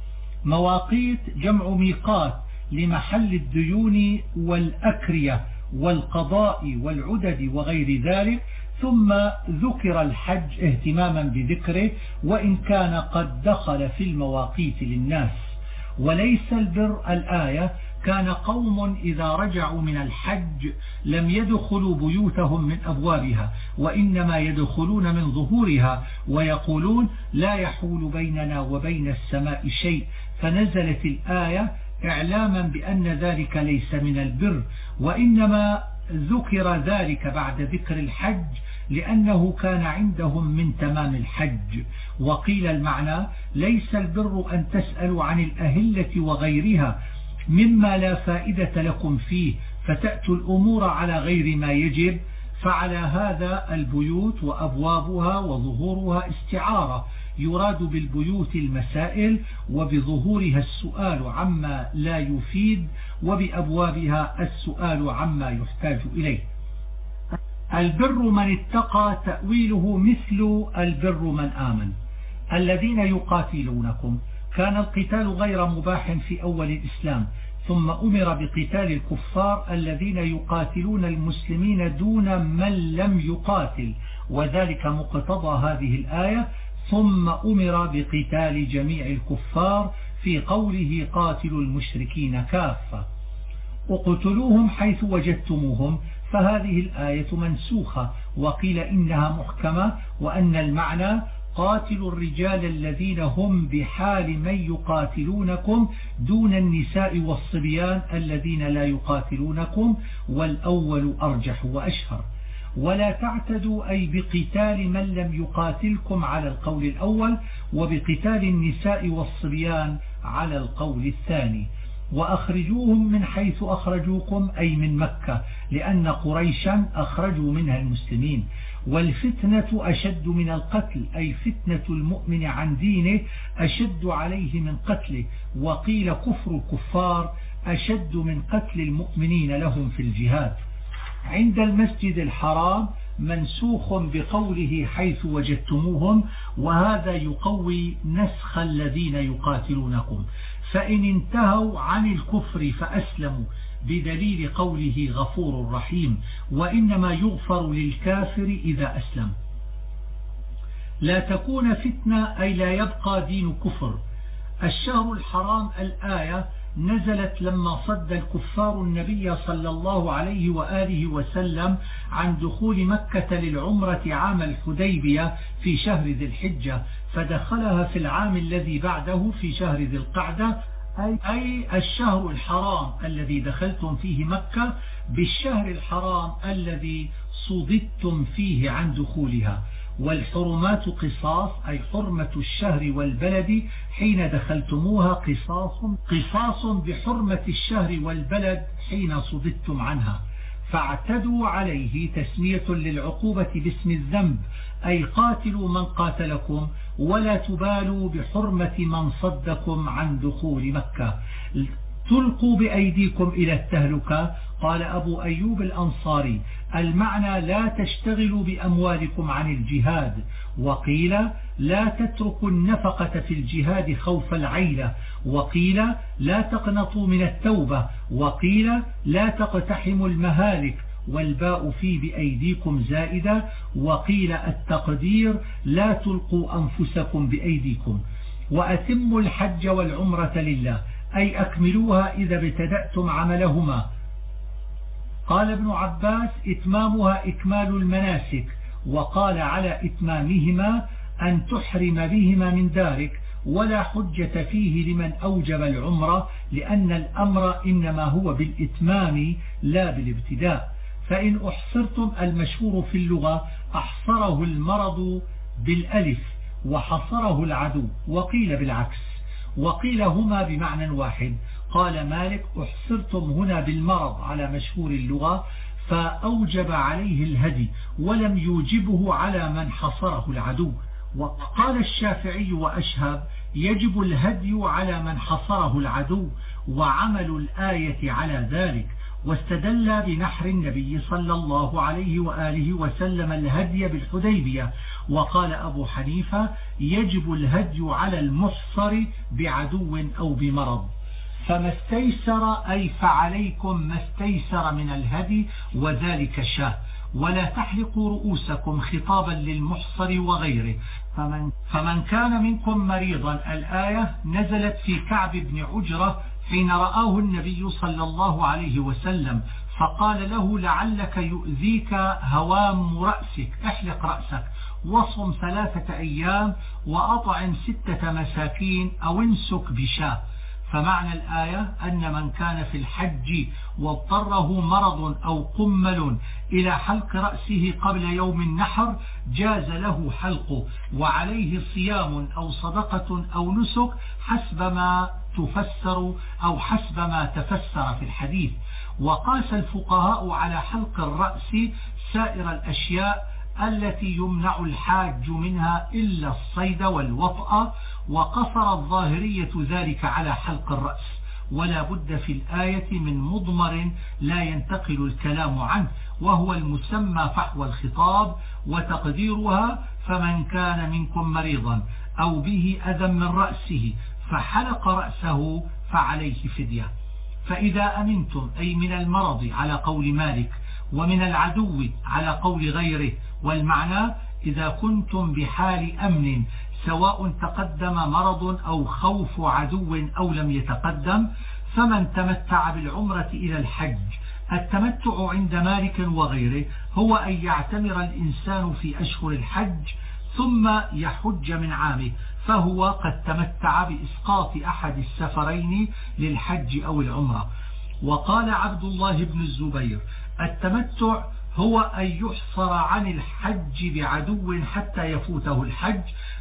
مواقيت جمع ميقات لمحل الديون والأكرية والقضاء والعدد وغير ذلك. ثم ذكر الحج اهتماما بذكره، وإن كان قد دخل في المواقيت للناس. وليس البر الآية كان قوم إذا رجعوا من الحج لم يدخلوا بيوتهم من أبوابها، وإنما يدخلون من ظهورها، ويقولون: لا يحول بيننا وبين السماء شيء. فنزلت الآية إعلاما بأن ذلك ليس من البر، وإنما ذكر ذلك بعد ذكر الحج لأنه كان عندهم من تمام الحج. وقيل المعنى: ليس البر أن تسألوا عن الأهلة وغيرها مما لا فائدة لكم فيه فتأتوا الأمور على غير ما يجب. فعلى هذا البيوت وأبوابها وظهورها استعارة، يراد بالبيوت المسائل، وبظهورها السؤال عما لا يفيد، وبأبوابها السؤال عما يحتاج إليه. البر من اتقى تأويله مثل البر من آمن. الذين يقاتلونكم، كان القتال غير مباح في أول الإسلام، ثم أمر بقتال الكفار الذين يقاتلون المسلمين دون من لم يقاتل، وذلك مقتضى هذه الآية. ثم أمر بقتال جميع الكفار في قوله: قاتلوا المشركين كافة. اقتلوهم حيث وجدتموهم، فهذه الآية منسوخة، وقيل إنها محكمة، وأن المعنى: قاتلوا الرجال الذين هم بحال من يقاتلونكم دون النساء والصبيان الذين لا يقاتلونكم، والأول أرجح وأشهر. ولا تعتدوا أي بقتال من لم يقاتلكم على القول الأول، وبقتال النساء والصبيان على القول الثاني. وأخرجوهم من حيث أخرجوكم أي من مكة، لأن قريشا أخرجوا منها المسلمين. والفتنة أشد من القتل أي فتنة المؤمن عن دينه أشد عليه من قتله. وقيل كفر الكفار أشد من قتل المؤمنين لهم في الجهاد. عند المسجد الحرام منسوخ بقوله حيث وجدتموهم، وهذا يقوي نسخ الذين يقاتلونكم. فإن انتهوا عن الكفر فأسلموا بدليل قوله غفور رحيم، وإنما يغفر للكافر إذا أسلم. لا تكون فتنة أي لا يبقى دين كفر. الشهر الحرام الآية نزلت لما صد الكفار النبي صلى الله عليه وآله وسلم عن دخول مكة للعمرة عام الحديبية في شهر ذي الحجة، فدخلها في العام الذي بعده في شهر ذي القعدة، أي الشهر الحرام الذي دخلتم فيه مكة بالشهر الحرام الذي صددتم فيه عن دخولها. والحرمات قصاص أي حرمة الشهر والبلد حين دخلتموها قصاص بحرمة الشهر والبلد حين صددتم عنها. فاعتدوا عليه تسمية للعقوبة باسم الذنب، أي قاتلوا من قاتلكم ولا تبالوا بحرمة من صدكم عن دخول مكة. تلقوا بأيديكم إلى التهلكة. قال أبو أيوب الأنصاري المعنى لا تشتغلوا بأموالكم عن الجهاد. وقيل لا تتركوا النفقة في الجهاد خوف العيلة. وقيل لا تقنطوا من التوبة. وقيل لا تقتحموا المهالك، والباء في بأيديكم زائدة. وقيل التقدير لا تلقوا أنفسكم بأيديكم. وأتموا الحج والعمرة لله أي أكملوها إذا ابتدأتم عملهما. قال ابن عباس إتمامها إكمال المناسك، وقال على إتمامهما أن تحرم بهما من دارك، ولا حجة فيه لمن أوجب العمرة، لأن الأمر إنما هو بالإتمام لا بالابتداء. فإن أحصرتم المشهور في اللغة أحصره المرض بالألف وحصره العدو، وقيل بالعكس، وقيل هما بمعنى واحد. قال مالك أحصرتم هنا بالمرض على مشهور اللغة، فأوجب عليه الهدي ولم يوجبه على من حصره العدو. وقال الشافعي وأشهب يجب الهدي على من حصره العدو، وعمل الآية على ذلك. واستدل بنحر النبي صلى الله عليه وآله وسلم الهدي بالحديبية. وقال أبو حنيفة يجب الهدي على المحصر بعدو أو بمرض. فما استيسر أي فعليكم ما استيسر من الهدي، وذلك شاه. ولا تحلقوا رؤوسكم خطابا للمحصر وغيره. فمن كان منكم مريضا الآية نزلت في كعب بن عجرة حين رآه النبي صلى الله عليه وسلم، فقال له لعلك يؤذيك هوام رأسك، احلق رأسك وصم 3 أيام وأطعم 6 مساكين أو انسك بشاه. فمعنى الآية أن من كان في الحج واضطره مرض أو قمل إلى حلق رأسه قبل يوم النحر جاز له حلقه، وعليه صيام أو صدقة أو نسك حسب ما تفسر أو حسب ما تفسر في الحديث. وقاس الفقهاء على حلق الرأس سائر الأشياء التي يمنع الحاج منها إلا الصيد والوطأ، وقصر الظاهرية ذلك على حلق الرأس. ولا بد في الآية من مضمر لا ينتقل الكلام عنه، وهو المسمى فحوى الخطاب، وتقديرها فمن كان منكم مريضا أو به أذى من رأسه فحلق رأسه فعليه فدية. فإذا أمنتم أي من المرض على قول مالك، ومن العدو على قول غيره. والمعنى إذا كنتم بحال أمن سواء تقدم مرض أو خوف عدو أو لم يتقدم، فمن تمتع بالعمرة إلى الحج. التمتع عند مالك وغيره هو أن يعتمر الإنسان في أشهر الحج ثم يحج من عامه، فهو قد تمتع بإسقاط أحد السفرين للحج أو العمرة. وقال عبد الله بن الزبير: التمتع هو أن يحصر عن الحج بعدو حتى يفوته الحج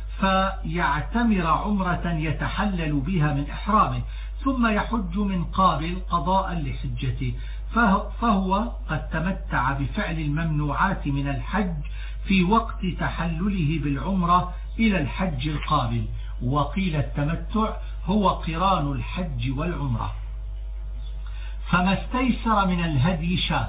فيعتمر عمرة يتحلل بها من إحرامه، ثم يحج من قابل قضاء لحجته، فهو قد تمتع بفعل الممنوعات من الحج في وقت تحلله بالعمرة إلى الحج القابل. وقيل التمتع هو قران الحج والعمرة. فما استيسر من الهدي شاة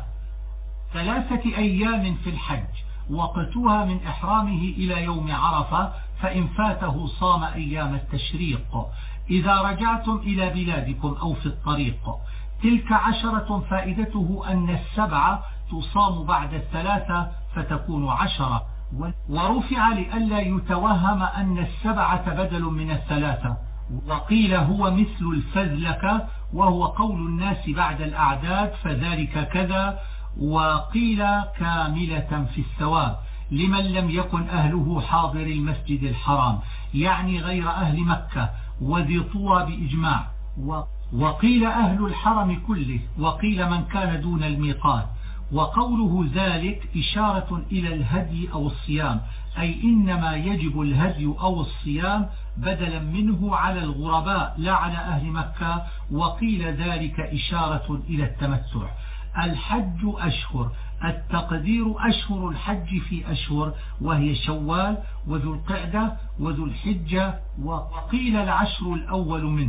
3 أيام في الحج، وقتها من إحرامه إلى يوم عرفة، فإن فاته صام أيام التشريق. إذا رجعتم إلى بلادكم أو في الطريق، تلك 10 فائدته أن 7 تصام بعد 3 فتكون 10. ورفع لئلا يتوهم أن 7 بدل من 3. وقيل هو مثل الفذلك، وهو قول الناس بعد الأعداد، فذلك كذا. وقيل كاملة في الثواب لمن لم يكن أهله حاضر المسجد الحرام، يعني غير أهل مكة وذي طوى بإجماع. وقيل أهل الحرم كله، وقيل من كان دون الميقات. وقوله ذلك إشارة إلى الهدي أو الصيام، أي إنما يجب الهدي أو الصيام بدلا منه على الغرباء لا على أهل مكة. وقيل ذلك إشارة إلى التمتع. الحج أشهر، التقدير أشهر الحج في أشهر، وهي شوال وذو القعدة وذو الحجة، وقيل العشر الأول منه.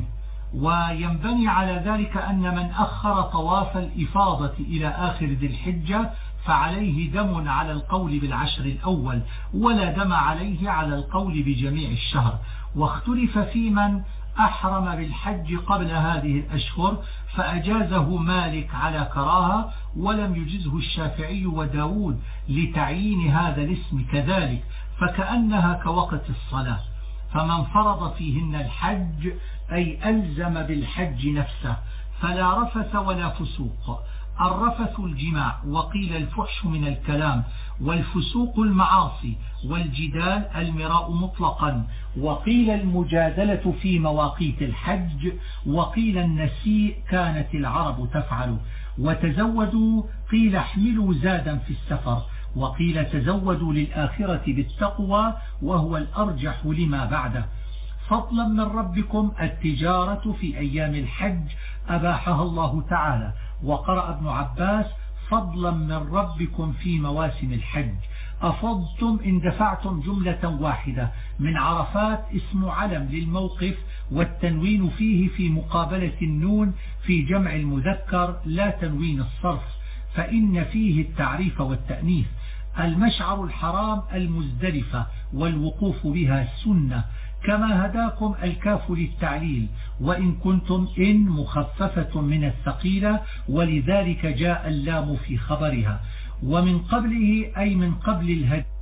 وينبني على ذلك أن من أخر طواف الإفاضة إلى آخر ذي الحجة فعليه دم على القول بالعشر الأول، ولا دم عليه على القول بجميع الشهر. واختلف في من أحرم بالحج قبل هذه الأشهر، فأجازه مالك على كراهة، ولم يجزه الشافعي وداود لتعيين هذا الاسم كذلك، فكأنها كوقت الصلاة. فمن فرض فيهن الحج أي ألزم بالحج نفسه فلا رفث ولا فسوق. الرفث الجماع، وقيل الفحش من الكلام، والفسوق المعاصي، والجدال المراء مطلقا، وقيل المجادلة في مواقيت الحج، وقيل النسيء كانت العرب تفعل. وتزودوا قيل احملوا زادا في السفر، وقيل تزودوا للآخرة بالتقوى، وهو الأرجح لما بعده. فضلا من ربكم، التجارة في أيام الحج أباحها الله تعالى. وقرأ ابن عباس فضلا من ربكم في مواسم الحج. أفضتم إن دفعتم جملة واحدة من عرفات اسم علم للموقف، والتنوين فيه في مقابلة النون في جمع المذكر لا تنوين الصرف، فإن فيه التعريف والتأنيث. المشعر الحرام المزدلفة، والوقوف بها السنة. كما هداكم الكاف للتعليل، وإن كنتم إن مخففة من الثقيلة، ولذلك جاء اللام في خبرها. ومن قبله أي من قبل الهدي